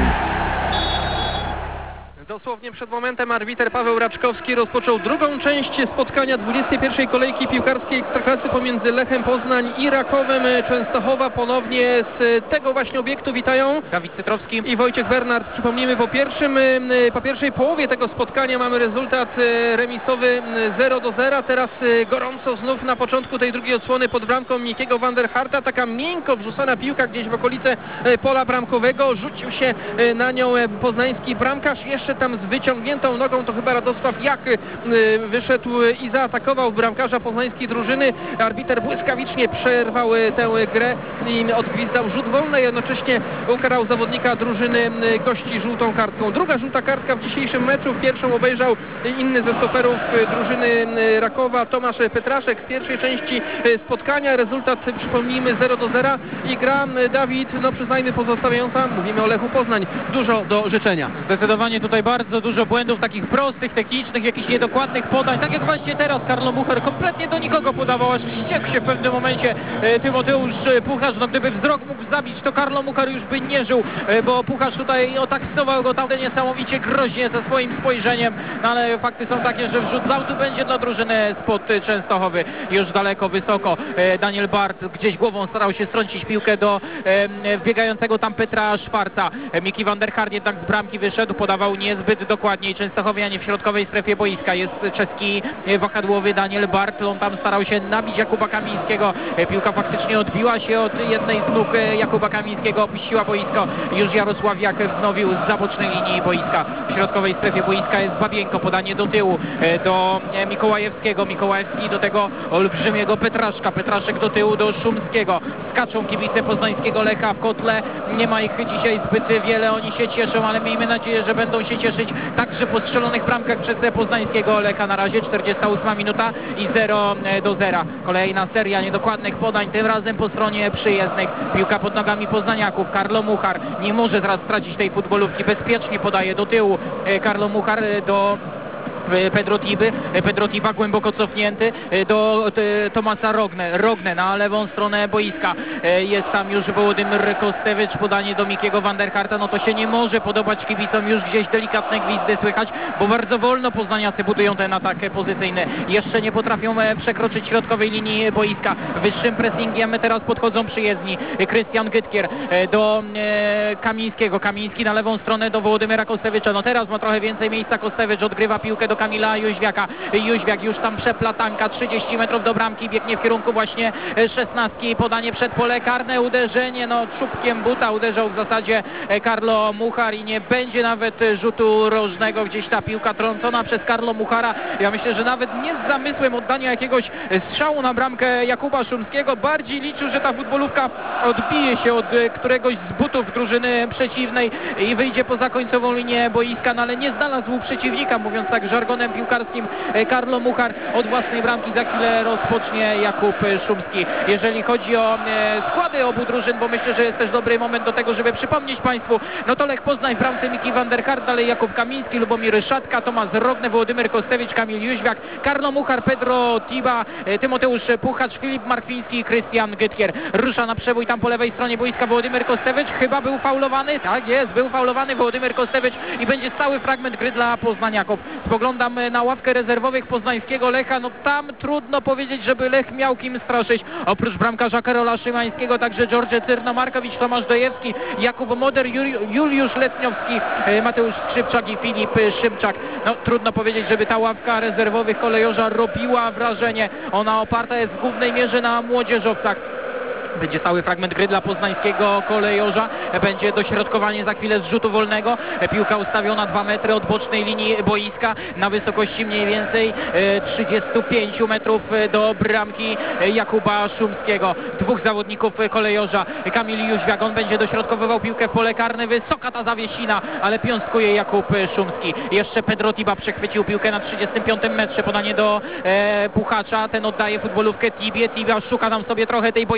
Dosłownie przed momentem arbiter Paweł Raczkowski rozpoczął drugą część spotkania dwudziestej pierwszej kolejki piłkarskiej Ekstraklasy pomiędzy Lechem Poznań i Rakowem Częstochowa. Ponownie z tego właśnie obiektu witają Dawid Cytrowski i Wojciech Bernard. Przypomnijmy, po, pierwszym, po pierwszej połowie tego spotkania mamy rezultat remisowy zero do zera. Teraz gorąco znów na początku tej drugiej odsłony pod bramką Mikiego van der Harta. Taka miękko wrzucona piłka gdzieś w okolice pola bramkowego. Rzucił się na nią poznański bramkarz. Jeszcze tam z wyciągniętą nogą to chyba Radosław Jach wyszedł i zaatakował bramkarza poznańskiej drużyny. Arbiter błyskawicznie przerwał tę grę i odgwizdał rzut wolny, jednocześnie ukarał zawodnika drużyny gości żółtą kartką. Druga żółta kartka w dzisiejszym meczu. Pierwszą obejrzał inny ze stoperów drużyny Rakowa, Tomasz Petraszek z pierwszej części spotkania. Rezultat, przypomnijmy, zero do zera i gra, Dawid, no przyznajmy, pozostawiająca, mówimy o Lechu Poznań, dużo do życzenia. Zdecydowanie tutaj bardzo dużo błędów takich prostych, technicznych, jakichś niedokładnych podań. Tak jak właśnie teraz Karlo Mucher kompletnie do nikogo podawał, aż wściekł się w pewnym momencie e, Tymoteusz Puchacz. No gdyby wzrok mógł zabić, to Karlo Mucher już by nie żył, e, bo Puchacz tutaj otaksował go tam niesamowicie groźnie ze swoim spojrzeniem. No ale fakty są takie, że wrzut z autu będzie dla drużyny spod Częstochowy. Już daleko, wysoko. E, Daniel Bart gdzieś głową starał się strącić piłkę do e, wbiegającego tam Petra Szwarca. E, Miki van der Hart jednak z bramki wyszedł, podawał niezbyt dokładniej. Częstochowianie w środkowej strefie boiska. Jest czeski wahadłowy Daniel Bart. On tam starał się nabić Jakuba Kamińskiego. Piłka faktycznie odbiła się od jednej z nóg Jakuba Kamińskiego, opuściła boisko. Już Jarosław Jak wznowił z zabocznej linii boiska. W środkowej strefie boiska jest Babienko. Podanie do tyłu do Mikołajewskiego. Mikołajewski do tego olbrzymiego Petraszka. Petraszek do tyłu do Szumskiego. Skaczą kibice poznańskiego Lecha w kotle. Nie ma ich dzisiaj zbyt wiele. Oni się cieszą, ale miejmy nadzieję, że będą się cieszyć także po strzelonych bramkach przez poznańskiego Lecha. Na razie czterdziesta ósma minuta i zero do zera. Kolejna seria niedokładnych podań, tym razem po stronie przyjezdnych. Piłka pod nogami poznaniaków. Karlo Muchar nie może teraz stracić tej futbolówki. Bezpiecznie podaje do tyłu. Karlo Muchar do Pedro Tiby, Pedro Tiba głęboko cofnięty do Tomasa Rogne, Rogne na lewą stronę boiska. Jest tam już Wołodymyr Kostewicz, podanie do Mikiego van der Harta. No to się nie może podobać kibicom, już gdzieś delikatne gwizdy słychać, bo bardzo wolno poznaniacy budują ten atak pozycyjny. Jeszcze nie potrafią przekroczyć środkowej linii boiska. Wyższym pressingiem teraz podchodzą przyjezdni. Krystian Gytkier do Kamińskiego. Kamiński na lewą stronę do Wołodymyra Kostewicza. No teraz ma trochę więcej miejsca Kostewicz, odgrywa piłkę do Kamila Jóźwiaka. Jóźwiak już tam przeplatanka, trzydzieści metrów do bramki, biegnie w kierunku właśnie szesnastki, podanie przed pole karne, uderzenie, no czubkiem buta uderzał w zasadzie Karlo Muchar i nie będzie nawet rzutu rożnego. Gdzieś ta piłka trącona przez Karlo Muchara. Ja myślę, że nawet nie z zamysłem oddania jakiegoś strzału na bramkę Jakuba Szumskiego, bardziej liczył, że ta futbolówka odbije się od któregoś z butów drużyny przeciwnej i wyjdzie poza końcową linię boiska, no ale nie znalazł przeciwnika, mówiąc tak żargonem piłkarskim. Karlo Muchar od własnej bramki za chwilę rozpocznie Jakub Szumski. Jeżeli chodzi o e, składy obu drużyn, bo myślę, że jest też dobry moment do tego, żeby przypomnieć Państwu, no to Lech Poznań w bramce Miki van der Hart, dalej Jakub Kamiński, Lubomir Szatka, Tomasz Rogne, Wołodymyr Kostewicz, Kamil Jóźwiak, Karlo Muchar, Pedro Tiba, e, Tymoteusz Puchacz, Filip Markwiński i Krystian Gytkier. Rusza na przebój tam po lewej stronie boiska Wołodymyr Kostewicz, chyba był faulowany, tak jest, był faulowany Wołodymyr Kostewicz i będzie stały fragment gry dla poznaniaków. Spoglądam na ławkę rezerwowych poznańskiego Lecha, no tam trudno powiedzieć, żeby Lech miał kim straszyć. Oprócz bramkarza Karola Szymańskiego, także George Cyrno-Markowicz, Tomasz Dojewski, Jakub Moder, Juliusz Letniowski, Mateusz Skrzypczak i Filip Szymczak. No trudno powiedzieć, żeby ta ławka rezerwowych kolejorza robiła wrażenie. Ona oparta jest w głównej mierze na młodzieżowcach. Będzie stały fragment gry dla poznańskiego kolejorza. Będzie dośrodkowanie za chwilę z rzutu wolnego. Piłka ustawiona dwa metry od bocznej linii boiska na wysokości mniej więcej trzydziestu pięciu metrów do bramki Jakuba Szumskiego. Dwóch zawodników kolejorza. Kamil Jóźwiak, on będzie dośrodkowywał piłkę w pole karne. Wysoka ta zawiesina, ale piąstkuje Jakub Szumski. Jeszcze Pedro Tiba przechwycił piłkę na trzydziestym piątym metrze. Podanie do e, Puchacza. Ten oddaje futbolówkę Tibie. Tibia szuka tam sobie trochę tej boiskowej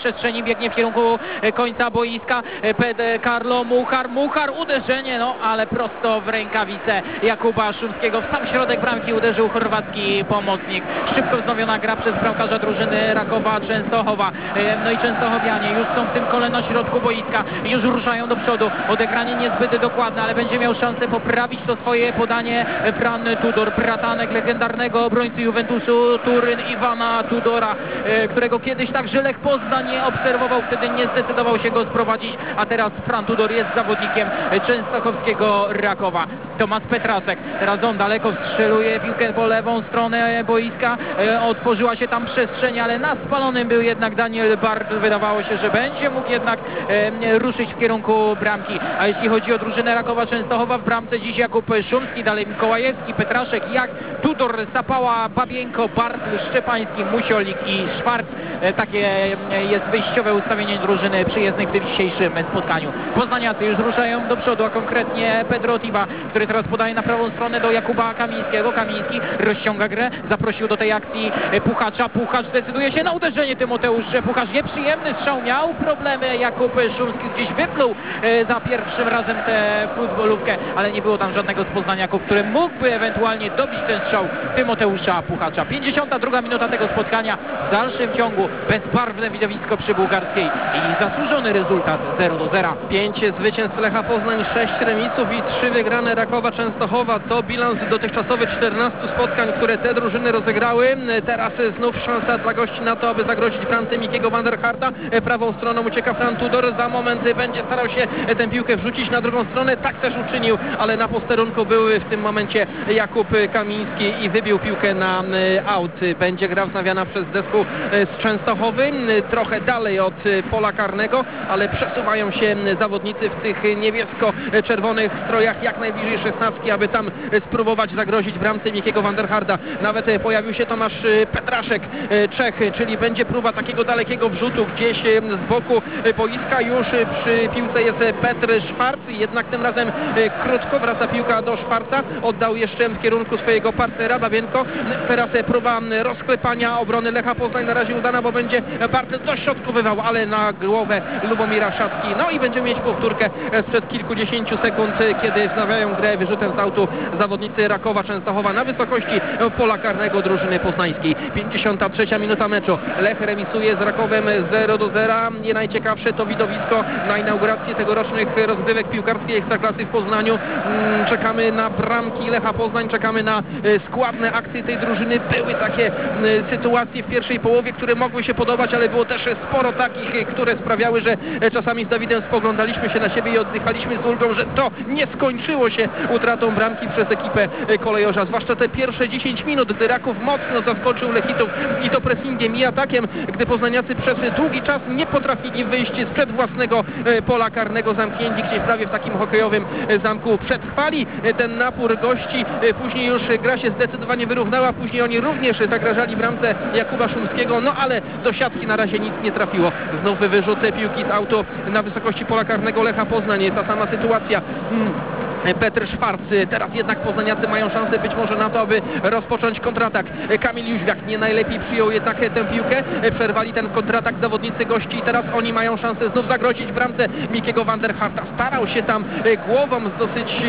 przestrzeni, biegnie w kierunku końca boiska. Ped Carlo Muchar, Muchar, uderzenie, no ale prosto w rękawice Jakuba Szumskiego. W sam środek bramki uderzył chorwacki pomocnik. Szybko wznowiona gra przez bramkarza drużyny Rakowa Częstochowa. No i częstochowianie już są w tym kole na środku boiska. Już ruszają do przodu. Odegranie niezbyt dokładne, ale będzie miał szansę poprawić to swoje podanie Fran Tudor, bratanek legendarnego obrońcy Juventusu Turyn Iwana Tudora, którego kiedyś także Lech Poznań nie obserwował, wtedy nie zdecydował się go sprowadzić, a teraz Fran Tudor jest zawodnikiem częstochowskiego Rakowa. Tomasz Petraszek, teraz on daleko wstrzeluje piłkę po lewą stronę boiska, otworzyła się tam przestrzeń, ale na spalonym był jednak Daniel Bartl. Wydawało się, że będzie mógł jednak ruszyć w kierunku bramki, a jeśli chodzi o drużynę Rakowa Częstochowa, w bramce dziś Jakub Szumski, dalej Mikołajewski, Petraszek, Jak, Tudor, Sapała, Babienko, Bartl, Szczepański, Musiolik i Szwarc. Takie jest wyjściowe ustawienie drużyny przyjezdnej w tym dzisiejszym spotkaniu. Poznaniacy już ruszają do przodu, a konkretnie Pedro Tiba, który teraz podaje na prawą stronę do Jakuba Kamińskiego. Kamiński rozciąga grę, zaprosił do tej akcji Puchacza. Puchacz decyduje się na uderzenie. Tymoteusz Puchacz, nieprzyjemny strzał, miał problemy Jakub Szumski, gdzieś wypluł za pierwszym razem tę futbolówkę, ale nie było tam żadnego z poznaniaków, który mógłby ewentualnie dobić ten strzał Tymoteusza Puchacza. pięćdziesiąta druga minuta tego spotkania. W dalszym ciągu bezbarwne widowisko przy Bułgarskiej i zasłużony rezultat zero do zera. Pięć zwycięstw Lecha Poznań, sześć remisów i trzy wygrane Rakowa Częstochowa. To bilans dotychczasowy czternastu spotkań, które te drużyny rozegrały. Teraz znów szansa dla gości na to, aby zagrozić bramce Mikiego van der Harta. Prawą stroną ucieka Fran Tudor. Za moment będzie starał się tę piłkę wrzucić na drugą stronę. Tak też uczynił, ale na posterunku był w tym momencie Jakub Kamiński i wybił piłkę na aut. Będzie gra wznawiana przez zespół z Częstochowy. Trochę dalej od pola karnego, ale przesuwają się zawodnicy w tych niebiesko-czerwonych strojach jak najbliżej szesnastki, aby tam spróbować zagrozić bramce Mikiego van der Harta. Nawet pojawił się Tomasz Petraszek, Czech, czyli będzie próba takiego dalekiego wrzutu gdzieś z boku boiska. Już przy piłce jest Petr Szwarc, jednak tym razem krótko wraca piłka do Szwarca. Oddał jeszcze w kierunku swojego partnera Babienko. Teraz próba rozklepania obrony Lecha Poznań na razie udana, bo będzie Bartl dośrodkowywał, ale na głowę Lubomira Szatki. No i będziemy mieć powtórkę sprzed kilkudziesięciu sekund, kiedy wznawiają grę wyrzutem z autu zawodnicy Rakowa Częstochowa na wysokości pola karnego drużyny poznańskiej. pięćdziesiąta trzecia minuta meczu. Lech remisuje z Rakowem zero do zera. Nie najciekawsze to widowisko na inaugurację tegorocznych rozgrywek piłkarskiej Ekstraklasy w Poznaniu. Czekamy na bramki Lecha Poznań, czekamy na składne akcje tej drużyny. Były takie sytuacje w pierwszej połowie, które mogły się podobać, ale było też sporo takich, które sprawiały, że czasami z Dawidem spoglądaliśmy się na siebie i oddychaliśmy z ulgą, że to nie skończyło się utratą bramki przez ekipę kolejorza. Zwłaszcza te pierwsze dziesięć minut, gdy Raków mocno zaskoczył Lechitów i to pressingiem i atakiem, gdy poznaniacy przez długi czas nie potrafili wyjść sprzed własnego pola karnego, zamknięci gdzieś prawie w takim hokejowym zamku. Przetrwali ten napór gości, później już gra się zdecydowanie wyrównała, później oni również zagrażali bramce Jakuba Szumskiego, no ale do siatki na razie nic nie trafiło. Znów wyrzut piłki z autu na wysokości pola karnego Lecha Poznań. Ta sama sytuacja. Hmm. Petr Szwarc. Teraz jednak poznaniacy mają szansę być może na to, aby rozpocząć kontratak. Kamil Jóźwiak nie najlepiej przyjął jednak tę piłkę. Przerwali ten kontratak zawodnicy gości i teraz oni mają szansę znów zagrozić bramce Mikiego van der Harta. Starał się tam głową z dosyć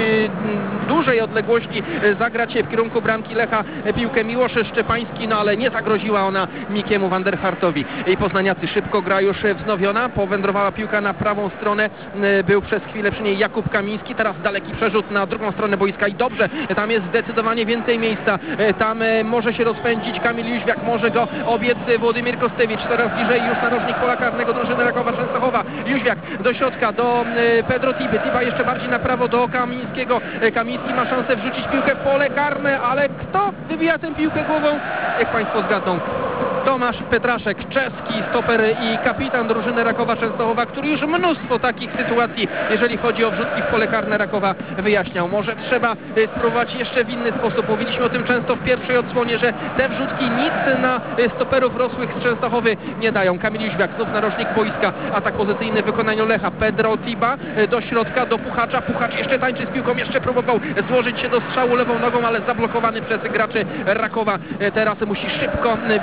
dużej odległości zagrać w kierunku bramki Lecha piłkę Miłosz Szczepański, no ale nie zagroziła ona Mikiemu van der Hartowi. I poznaniacy szybko, gra już wznowiona. Powędrowała piłka na prawą stronę. Był przez chwilę przy niej Jakub Kamiński. Teraz daleki przerzut na drugą stronę boiska i dobrze, tam jest zdecydowanie więcej miejsca, tam może się rozpędzić Kamil Jóźwiak, może go obiec Władimir Kostewicz, coraz bliżej już narożnik pola karnego drużyny Rakowa Częstochowa. Jóźwiak do środka, do Pedro Tiby, Tiba jeszcze bardziej na prawo do Kamińskiego. Kamiński ma szansę wrzucić piłkę w pole karne, ale kto wybija tę piłkę głową? Jak Państwo zgadną. Tomasz Petraszek, czeski stoper i kapitan drużyny Rakowa Częstochowa, który już mnóstwo takich sytuacji, jeżeli chodzi o wrzutki w pole karne Rakowa, wyjaśniał. Może trzeba spróbować jeszcze w inny sposób. Mówiliśmy o tym często w pierwszej odsłonie, że te wrzutki nic na stoperów rosłych z Częstochowy nie dają. Kamil Jóźwiak, znów narożnik boiska, atak pozycyjny w wykonaniu Lecha. Pedro Tiba do środka, do Puchacza. Puchacz jeszcze tańczy z piłką, jeszcze próbował złożyć się do strzału lewą nogą, ale zablokowany przez graczy Rakowa. Teraz musi szybko biec w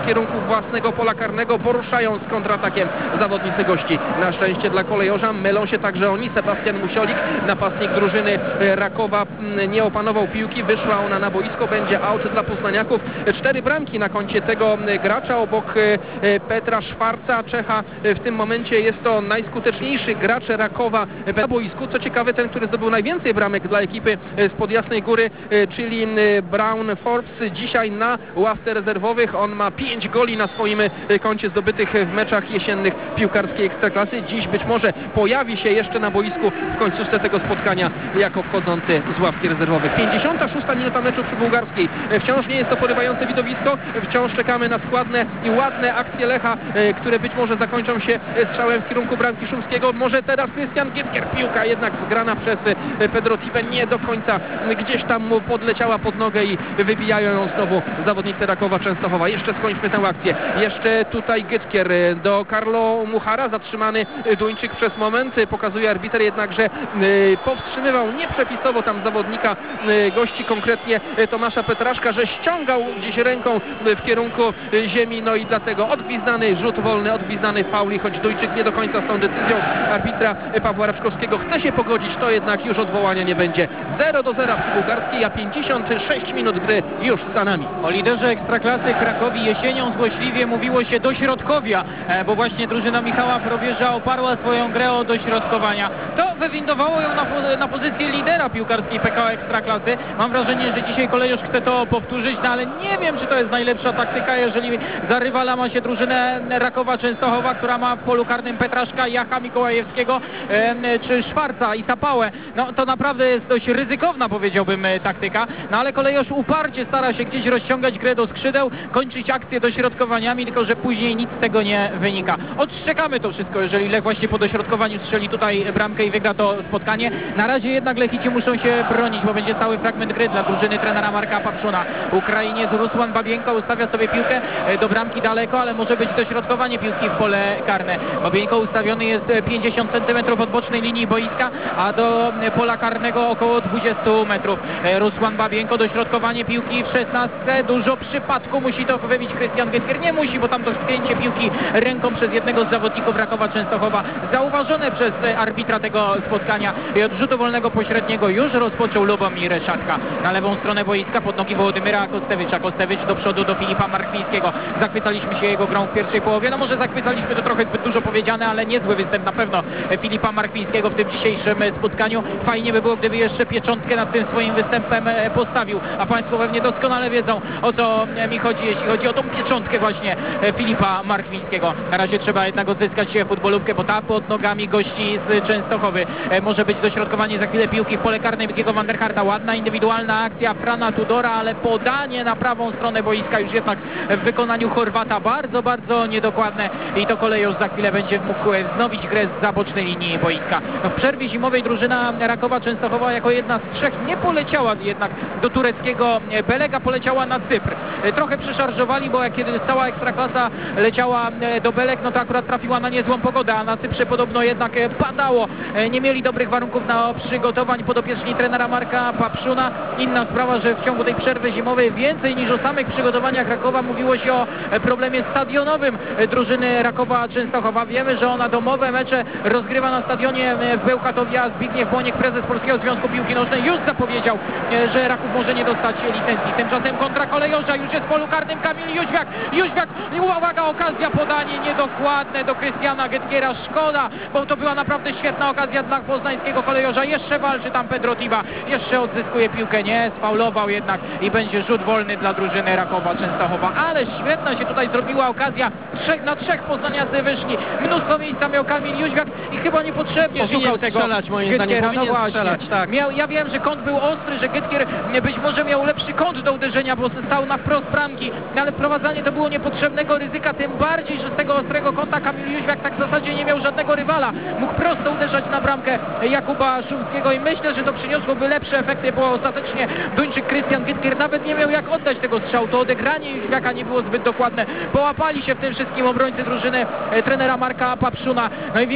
kierunku własnego pola karnego, poruszają z kontratakiem zawodnicy gości. Na szczęście dla kolejorza mylą się także oni. Sebastian Musiolik, napastnik drużyny Rakowa, nie opanował piłki, wyszła ona na boisko, będzie aut dla poznaniaków. Cztery bramki na koncie tego gracza obok Petra Szwarca, Czecha. W tym momencie jest to najskuteczniejszy gracz Rakowa na boisku. Co ciekawe, ten, który zdobył najwięcej bramek dla ekipy spod Jasnej Góry, czyli Brown Forbes, dzisiaj na ławce rezerwowych. On ma pięć goli na swoim koncie zdobytych w meczach jesiennych piłkarskiej Ekstraklasy. Dziś być może pojawi się jeszcze na boisku w końcówce tego spotkania jako wchodzący z ławki rezerwowych. pięćdziesiąta szósta minuta meczu przy Bułgarskiej. Wciąż nie jest to porywające widowisko. Wciąż czekamy na składne i ładne akcje Lecha, które być może zakończą się strzałem w kierunku bramki Szumskiego. Może teraz Krystian Gytkier. Piłka jednak zgrana przez Pedro Tipę nie do końca. Gdzieś tam mu podleciała pod nogę i wybijają ją znowu zawodnicy Rakowa Częstochowa. Jeszcze skończmy tę akcję. Jeszcze tutaj Gytkier do Carlo Muchara. Zatrzymany Duńczyk przez moment. Pokazuje arbiter jednak, że powstrzymywał nieprzepisowo tam zawodnika gości, konkretnie Tomasza Petraszka, że ściągał gdzieś ręką w kierunku ziemi, no i dlatego odgwizdany rzut wolny, odgwizdany faul, i choć Duńczyk nie do końca z tą decyzją arbitra Pawła Raczkowskiego chce się pogodzić, to jednak już odwołania nie będzie. zero do zera przy Bułgarskiej, a pięćdziesiąt sześć minut gry już za nami. O liderze Ekstraklasy Krakowi jesienią złośliwie mówiło się dośrodkowia, bo właśnie drużyna Michała Probierza oparła swoją grę o dośrodkowania. To wywindowało ją na, na pozycję lidera piłkarskiej P K O Ekstraklasy. Mam wrażenie, że dzisiaj kolejorz chce to powtórzyć, no ale nie wiem, czy to jest najlepsza taktyka, jeżeli za rywala ma się drużynę Rakowa Częstochowa, która ma w polu karnym Petraszka, Jacha Mikołajewskiego e, czy Szwarca i Sapałę. No to naprawdę jest dość ryzykowna, powiedziałbym, taktyka, no ale kolejorz uparcie stara się gdzieś rozciągać grę do skrzydeł, kończyć akcję dośrodkowaniami, tylko że później nic z tego nie wynika. Odszczekamy to wszystko, jeżeli Lech właśnie po dośrodkowaniu strzeli tutaj bramkę i wygra to spotkanie. Na razie jednak Lechici muszą się bronić, bo będzie cały fragment gry dla drużyny trenera Marka Papszuna. Ukrainiec Rusłan Babienko ustawia sobie piłkę do bramki daleko, ale może być dośrodkowanie piłki w pole karne. Babienko ustawiony jest pięćdziesiąt centymetrów od bocznej linii boiska, a do pola karnego około dwadzieścia metrów. Rusłan Babienko, dośrodkowanie piłki w szesnastce. Dużo przypadku, musi to wybić Krystian Gytkier. Nie musi, bo tam to wpięcie piłki ręką przez jednego z zawodników Rakowa Częstochowa zauważone przez arbitra tego spotkania i od rzutu wolnego pośredniego już rozpoczął Lubomir Szatka. Na lewą stronę boiska pod nogi Wołodymyra Kostewicza. Kostewicz do przodu do Filipa Markwińskiego. Zachwycaliśmy się jego grą w pierwszej połowie. No może zachwycaliśmy, to trochę zbyt dużo powiedziane, ale niezły występ na pewno Filipa Markwińskiego w tym dzisiejszym spotkaniu. Fajnie by było, gdyby jeszcze pieczątkę nad tym swoim występem postawił. A Państwo pewnie doskonale wiedzą, o co mi chodzi, jeśli chodzi o tą pieczątkę właśnie Filipa Markwińskiego. Na razie trzeba jednak odzyskać futbolówkę, bo ta pod nogami gości z Częstochowy. Może być dośrodkowanie za chwilę piłki w pole karne Mikiego Vanderharta. Ładna indywidualna akcja Frana Tudora, ale podanie na prawą stronę boiska już jednak w wykonaniu Chorwata bardzo, bardzo niedokładne i to kolejorz za chwilę będzie mógł wznowić grę z zabocznej linii boiska. No w przerwie zimowej drużyna Rakowa Częstochowa jako jedna z trzech nie poleciała jednak do tureckiego Belega, poleciała na Cypr. Trochę przeszarżowali, bo jak kiedy cała Ekstraklasa leciała do Beleg, no to akurat trafiła na niezłą pogodę, a na Cyprze podobno jednak padało. Nie mieli dobrych warunków na przygotowań podopieczni trenera Marka Papszuna. Inna sprawa, że w ciągu tej przerwy zimowej więcej niż o samych przygotowaniach Rakowa mówiło się o problemie stadionowym drużyny Rakowa Częstochowa. Wiemy, że ona domowe mecze rozgrywa na stadionie w Bełchatowie, a Zbigniew Błoniek, prezes Polskiego Związku Piłki Nożnej, już zapowiedział, że Raków może nie dostać licencji. Tymczasem kontra kolejorza, już jest w polu karnym Kamil Jóźwiak. Jóźwiak, uwaga, okazja, podanie niedokładne do Krystiana Gytkiera. Szkoda, bo to była naprawdę świetna okazja dla poznańskiego kolejorza. Jeszcze walczy tam Pedro Tiba, jeszcze odzyskuje piłkę, nie, sfaulował jednak i będzie rzut wolny dla drużyny Rakowa Częstochowa. Ale świetna się tutaj zrobiła okazja. Trzech na trzech poznaniacy wyszli. Mnóstwo miejsca miał Kamil Jóźwiak i chyba niepotrzebnie Powinien szukał tego strzelać, moim zdaniem. Gytkiera. Powinien No strzelać, tak. Miał, ja wiem, że kąt był ostry, że Gytkier być może miał lepszy kąt do uderzenia, bo stał na wprost bramki, ale wprowadzanie to było niepotrzebnego ryzyka, tym bardziej, że z tego ostrego kąta Kamil Jóźwiak tak w zasadzie nie miał żadnego rywala. Mógł prosto uderzać na bramkę Jakuba Szumskiego i myślę, że to przyniosłoby lepsze efekty, bo ostatecznie Duńczyk Krystian Gytkier nawet nie miał jak oddać tego strzału. To odegranie Jóźwiaka nie było zbyt dokładne. Połapali się w tym wszystkim obrońcy drużyny e, trenera Marka Papszuna. No i większego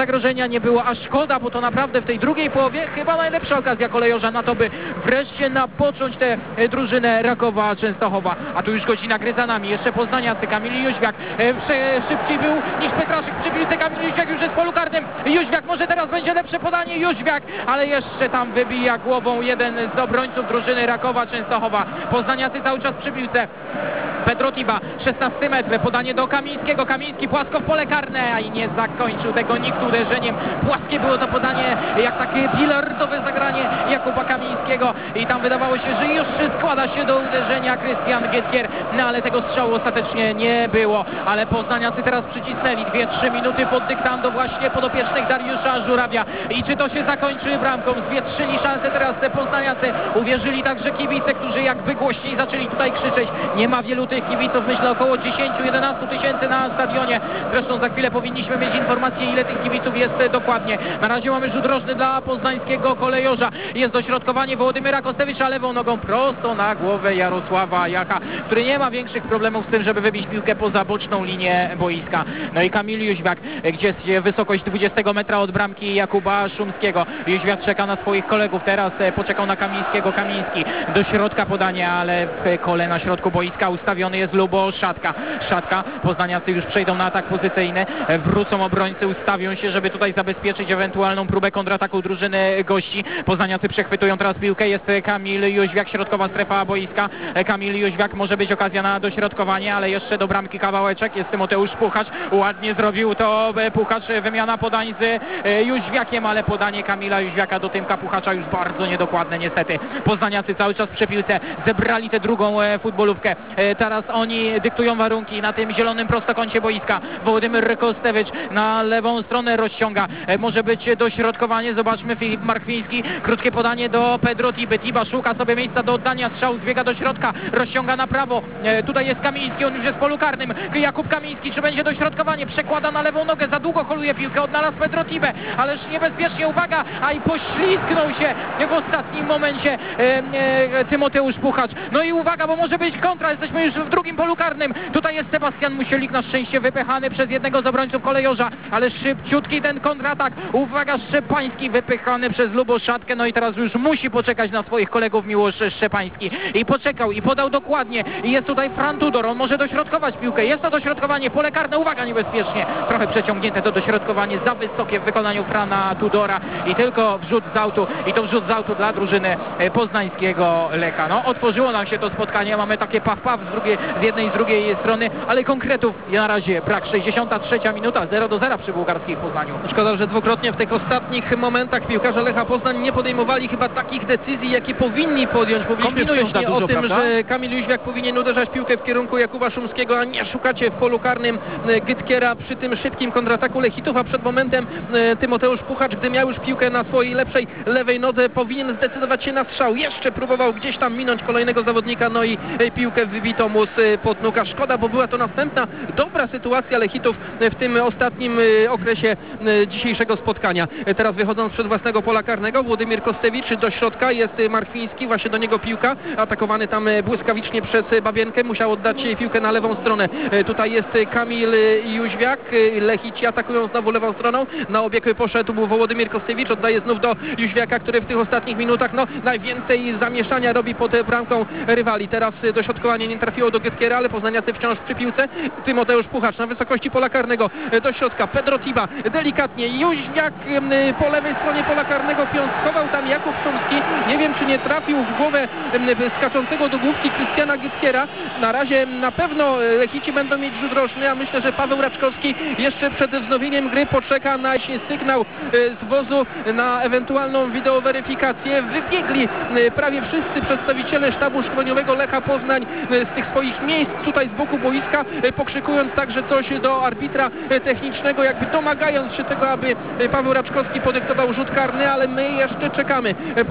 zagrożenia nie było, a szkoda, bo to naprawdę w tej drugiej połowie chyba najlepsza okazja Kolejorza na to, by wreszcie napocząć tę drużynę Rakowa Częstochowa. A tu już godzina gry za nami, jeszcze poznaniacy, Kamil Jóźwiak e, szybciej był niż Petraszek przy piłce, Kamil Jóźwiak już jest w polu karnym, Jóźwiak może teraz będzie lepsze podanie, Jóźwiak, ale jeszcze tam wybija głową jeden z obrońców drużyny Rakowa Częstochowa. Poznaniacy cały czas przy piłce. Pedro Tiba, szesnasty metr, podanie do Kamińskiego, Kamiński płasko w pole karne, a i nie zakończył tego nikt uderzeniem. Płaskie było to podanie, jak takie bilardowe zagranie Jakuba Kamińskiego i tam wydawało się, że już składa się do uderzenia Krystian Gytkier, no ale tego strzału ostatecznie nie było, ale poznaniacy teraz przycisnęli dwie trzy minuty pod dyktando właśnie podopiecznych Dariusza Żurawia i czy to się zakończy bramką? Zwietrzyli szansę teraz poznaniacy, uwierzyli także kibice, którzy jakby głośniej zaczęli tutaj krzyczeć. Nie ma wielu tych kibiców, myślę około dziesięć do jedenastu tysięcy na stadionie. Zresztą za chwilę powinniśmy mieć informację, ile tych kibiców jest dokładnie. Na razie mamy rzut rożny dla poznańskiego Kolejorza. Jest dośrodkowanie Wołodymyra Kostewicza lewą nogą prosto na głowę Jarosława Jacha, który nie ma większych problemów z tym, żeby wybić piłkę poza boczną linię boiska. No i Kamil Jóźwiak, gdzie jest wysokość dwudziestego metra od bramki Jakuba Szumskiego. Jóźwiak czeka na swoich kolegów, teraz poczekał na Kamińskiego. Kamiński do środka podanie, ale w kole na środku boiska ustawiony jest Lubo Szatka. Szatka, poznaniacy już przejdą na atak pozycyjny, wrócą obrońcy, ustawią się, żeby tutaj zabezpieczyć ewentualną próbę kontrataku drużyny gości. Poznaniacy przechwytują teraz piłkę, jest Kamil Jóźwiak, środkowa strefa boiska. Kamil Jóźwiak, może być okazja na dośrodkowanie, ale jeszcze do bramki kawałeczek, jest Tymoteusz Puchacz, ładnie zrobił to Puchacz, wymiana podań z Jóźwiakiem, ale podanie Kamila Jóźwiaka do Tymka Puchacza już bardzo niedokładne niestety. Poznaniacy cały czas przy piłce, zebrali tę drugą futbolówkę. Teraz oni dyktują warunki na tym zielonym prostokącie boiska. Wołodymyr Kostewicz na lewą stronę rozciąga. Może być dośrodkowanie. Zobaczmy, Filip Markwiński. Krótkie podanie do Pedro Tiby. Tiba szuka sobie miejsca do oddania. Strzał zbiega do środka. Rozciąga na prawo. Tutaj jest Kamiński. On już jest w polu karnym. Jakub Kamiński. Czy będzie dośrodkowanie? Przekłada na lewą nogę. Za długo holuje piłkę. Odnalazł Pedro Tibę. Ależ niebezpiecznie. Uwaga! A i poślizgnął się w ostatnim momencie e, e, Tymoteusz Puchacz. No i uwaga, bo może być kontra. Jesteśmy już w drugim polu karnym. Tutaj jest Sebastian Musielik, na szczęście wypychany przez jednego z obrońców Kolejorza, ale szybciutki ten kontratak. Uwaga, Szczepański wypychany przez Lubo Szatkę. No i teraz już musi poczekać na swoich kolegów Miłosz Szczepański. I poczekał i podał dokładnie. I jest tutaj Fran Tudor. On może dośrodkować piłkę. Jest to dośrodkowanie. Pole karne. Uwaga, niebezpiecznie. Trochę przeciągnięte to dośrodkowanie. Za wysokie w wykonaniu Frana Tudora. I tylko wrzut z autu. I to wrzut z autu dla drużyny poznańskiego Lecha. No, otworzyło nam się to spotkanie. Mamy takie paw-paw z drugiej, z jednej i z drugiej strony, ale konkretów na razie brak. sześćdziesiąta trzecia minuta, zero do zera przy bułgarskich w Poznaniu. Szkoda, że dwukrotnie w tych ostatnich momentach piłkarze Lecha Poznań nie podejmowali chyba takich decyzji, jakie powinni podjąć. Mówiliśmy Kombinują wcześniej za dużo, o tym, prawda? że Kamil Jóźwiak powinien uderzać piłkę w kierunku Jakuba Szumskiego, a nie szukacie w polu karnym Gytkiera przy tym szybkim kontrataku Lechitów, a przed momentem Tymoteusz Puchacz, gdy miał już piłkę na swojej lepszej lewej nodze, powinien zdecydować się na strzał. Jeszcze próbował gdzieś tam minąć kolejnego zawodnika, no i piłkę wybito mu z pod nóg. Szkoda, bo była to następna dobra sytuacja Lechitów w tym ostatnim okresie dzisiejszego spotkania. Teraz wychodząc przed własnego pola karnego, Włodymyr Kostewicz do środka, jest Markwiński, właśnie do niego piłka, atakowany tam błyskawicznie przez Babienkę, musiał oddać piłkę na lewą stronę. Tutaj jest Kamil Jóźwiak, Lechici atakują znowu lewą stroną, na obieg poszedł Wołodymyr Kostewicz, oddaje znów do Jóźwiaka, który w tych ostatnich minutach no najwięcej zamieszania robi pod bramką rywali. Teraz dośrodkowanie nie trafiło do Gytkiera, ale poznaniacy wciąż przy piłce. Tymoteusz Puchacz na wysokości pola karnego do środka. Pedro Tiba delikatnie. Jóźwiak po lewej stronie pola karnego piąstkował tam Jakub Szumski. Nie wiem, czy nie trafił w głowę skaczącego do główki Krystiana Gytkiera. Na razie na pewno Lechici będą mieć rzut rożny, a myślę, że Paweł Raczkowski jeszcze przed wznowieniem gry poczeka na sygnał z wozu, na ewentualną wideoweryfikację. Wybiegli prawie wszyscy przedstawiciele sztabu szkoleniowego Lecha Poznań z tych swoich miejsc tutaj z boku boiska, pokrzykując także coś do arbitra technicznego, jakby domagając się tego, aby Paweł Raczkowski podyktował rzut karny, ale my jeszcze czekamy. Podeszli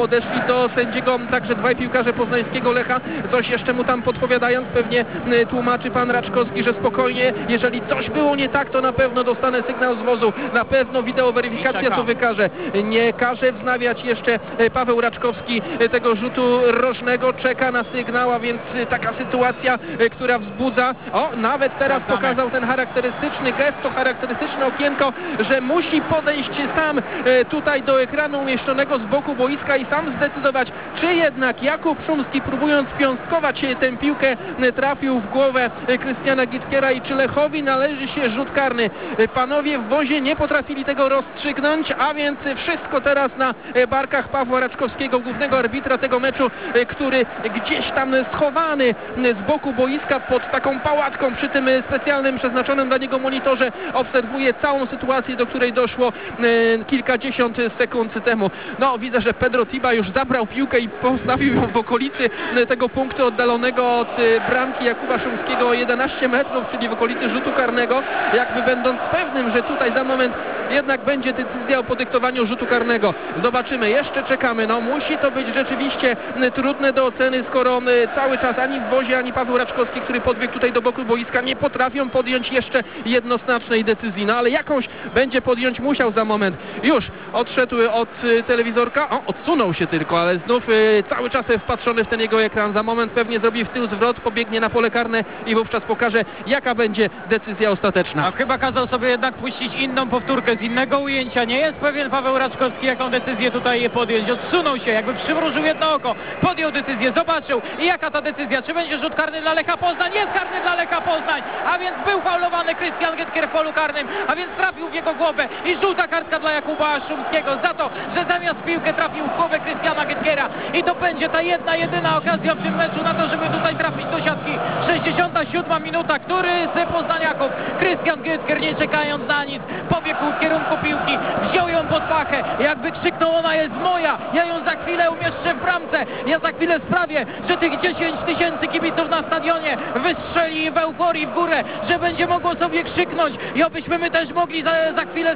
do sędziego także dwaj piłkarze poznańskiego Lecha. Coś jeszcze mu tam podpowiadając, pewnie y, tłumaczy pan Raczkowski, że spokojnie, jeżeli coś było nie tak, to na pewno dostanę sygnał z wozu, na pewno wideoweryfikacja to wykaże. Nie każe wznawiać jeszcze y, Paweł Raczkowski y, tego rzutu rożnego, czeka na sygnał, a więc y, taka sytuacja, y, która wzbudza, o, nawet teraz pokazał ten charakterystyczny gest, to charakterystyczne okienko, że musi podejść sam y, tutaj do ekranu umieszczonego z boku boiska i sam zdecydować, czy jednak Jakub Szumski, próbując piąstkować y, tę piłkę, y, trafił w głowę y, Krystiana Gitkiera i czy Lechowi należy się rzut karny. Y, panowie w wozie nie potrafili tego rozstrzygnąć, a więc y, wszystko teraz na y, barkach Pawła Raczkowskiego, głównego arbitra tego meczu, y, który gdzieś tam schowany y, z boku boiska pod taką pałatką przy tym y, specjalnym przeznaczonym dla niego monitorze obserwuje całą sytuację, do której doszło y, kilkadziesiąt sekund temu. No, widzę, że Pedro Tiba już zabrał piłkę i postawił ją w okolicy y, tego punktu oddalonego od y, bramki Jakuba Szumskiego o jedenaście metrów, czyli w okolicy rzutu karnego, jakby będąc pewnym, że tutaj za moment jednak będzie decyzja o podyktowaniu rzutu karnego. Zobaczymy, jeszcze czekamy. No, musi to być rzeczywiście y, trudne do oceny, skoro y, cały czas ani w wozie, ani Paweł Raczkowski, który podbiegł tutaj do boku boiska, nie potrafią podjąć jeszcze jednoznacznej decyzji. No ale jakąś będzie podjąć musiał za moment. Już odszedł od y, telewizorka, o, odsunął się tylko, ale znów y, cały czas wpatrzony w ten jego ekran. Za moment pewnie zrobi w tył zwrot, pobiegnie na pole karne i wówczas pokaże, jaka będzie decyzja ostateczna. A chyba kazał sobie jednak puścić inną powtórkę z innego ujęcia. Nie jest pewien Paweł Raczkowski, jaką decyzję tutaj podjąć. Odsunął się, jakby przymrużył jedno oko. Podjął decyzję, zobaczył. I jaka ta decyzja? Czy będzie rzut karny dla Lecha Poznań? Jest karny dla Lecha Poznań, a więc był faulowany Krystian Gytkier w polu karnym, a więc trafił w jego głowę i żółta kartka dla Jakuba Szumskiego za to, że zamiast w piłkę trafił w głowę Krystiana Gytkiera. I to będzie ta jedna, jedyna okazja w tym meczu na to, żeby tutaj trafić do siatki. sześćdziesiąta siódma minuta, który z poznaniaków Krystian Gytkier, nie czekając na nic, pobiegł w kierunku piłki, wziął ją pod pachę, jakby krzyknął: ona jest moja, ja ją za chwilę umieszczę w bramce, ja za chwilę sprawię, że tych dziesięć tysięcy kibiców na stadionie wystrzeli w euforii w górę, że będzie mogło sobie krzyknąć i obyśmy my też mogli za, za chwilę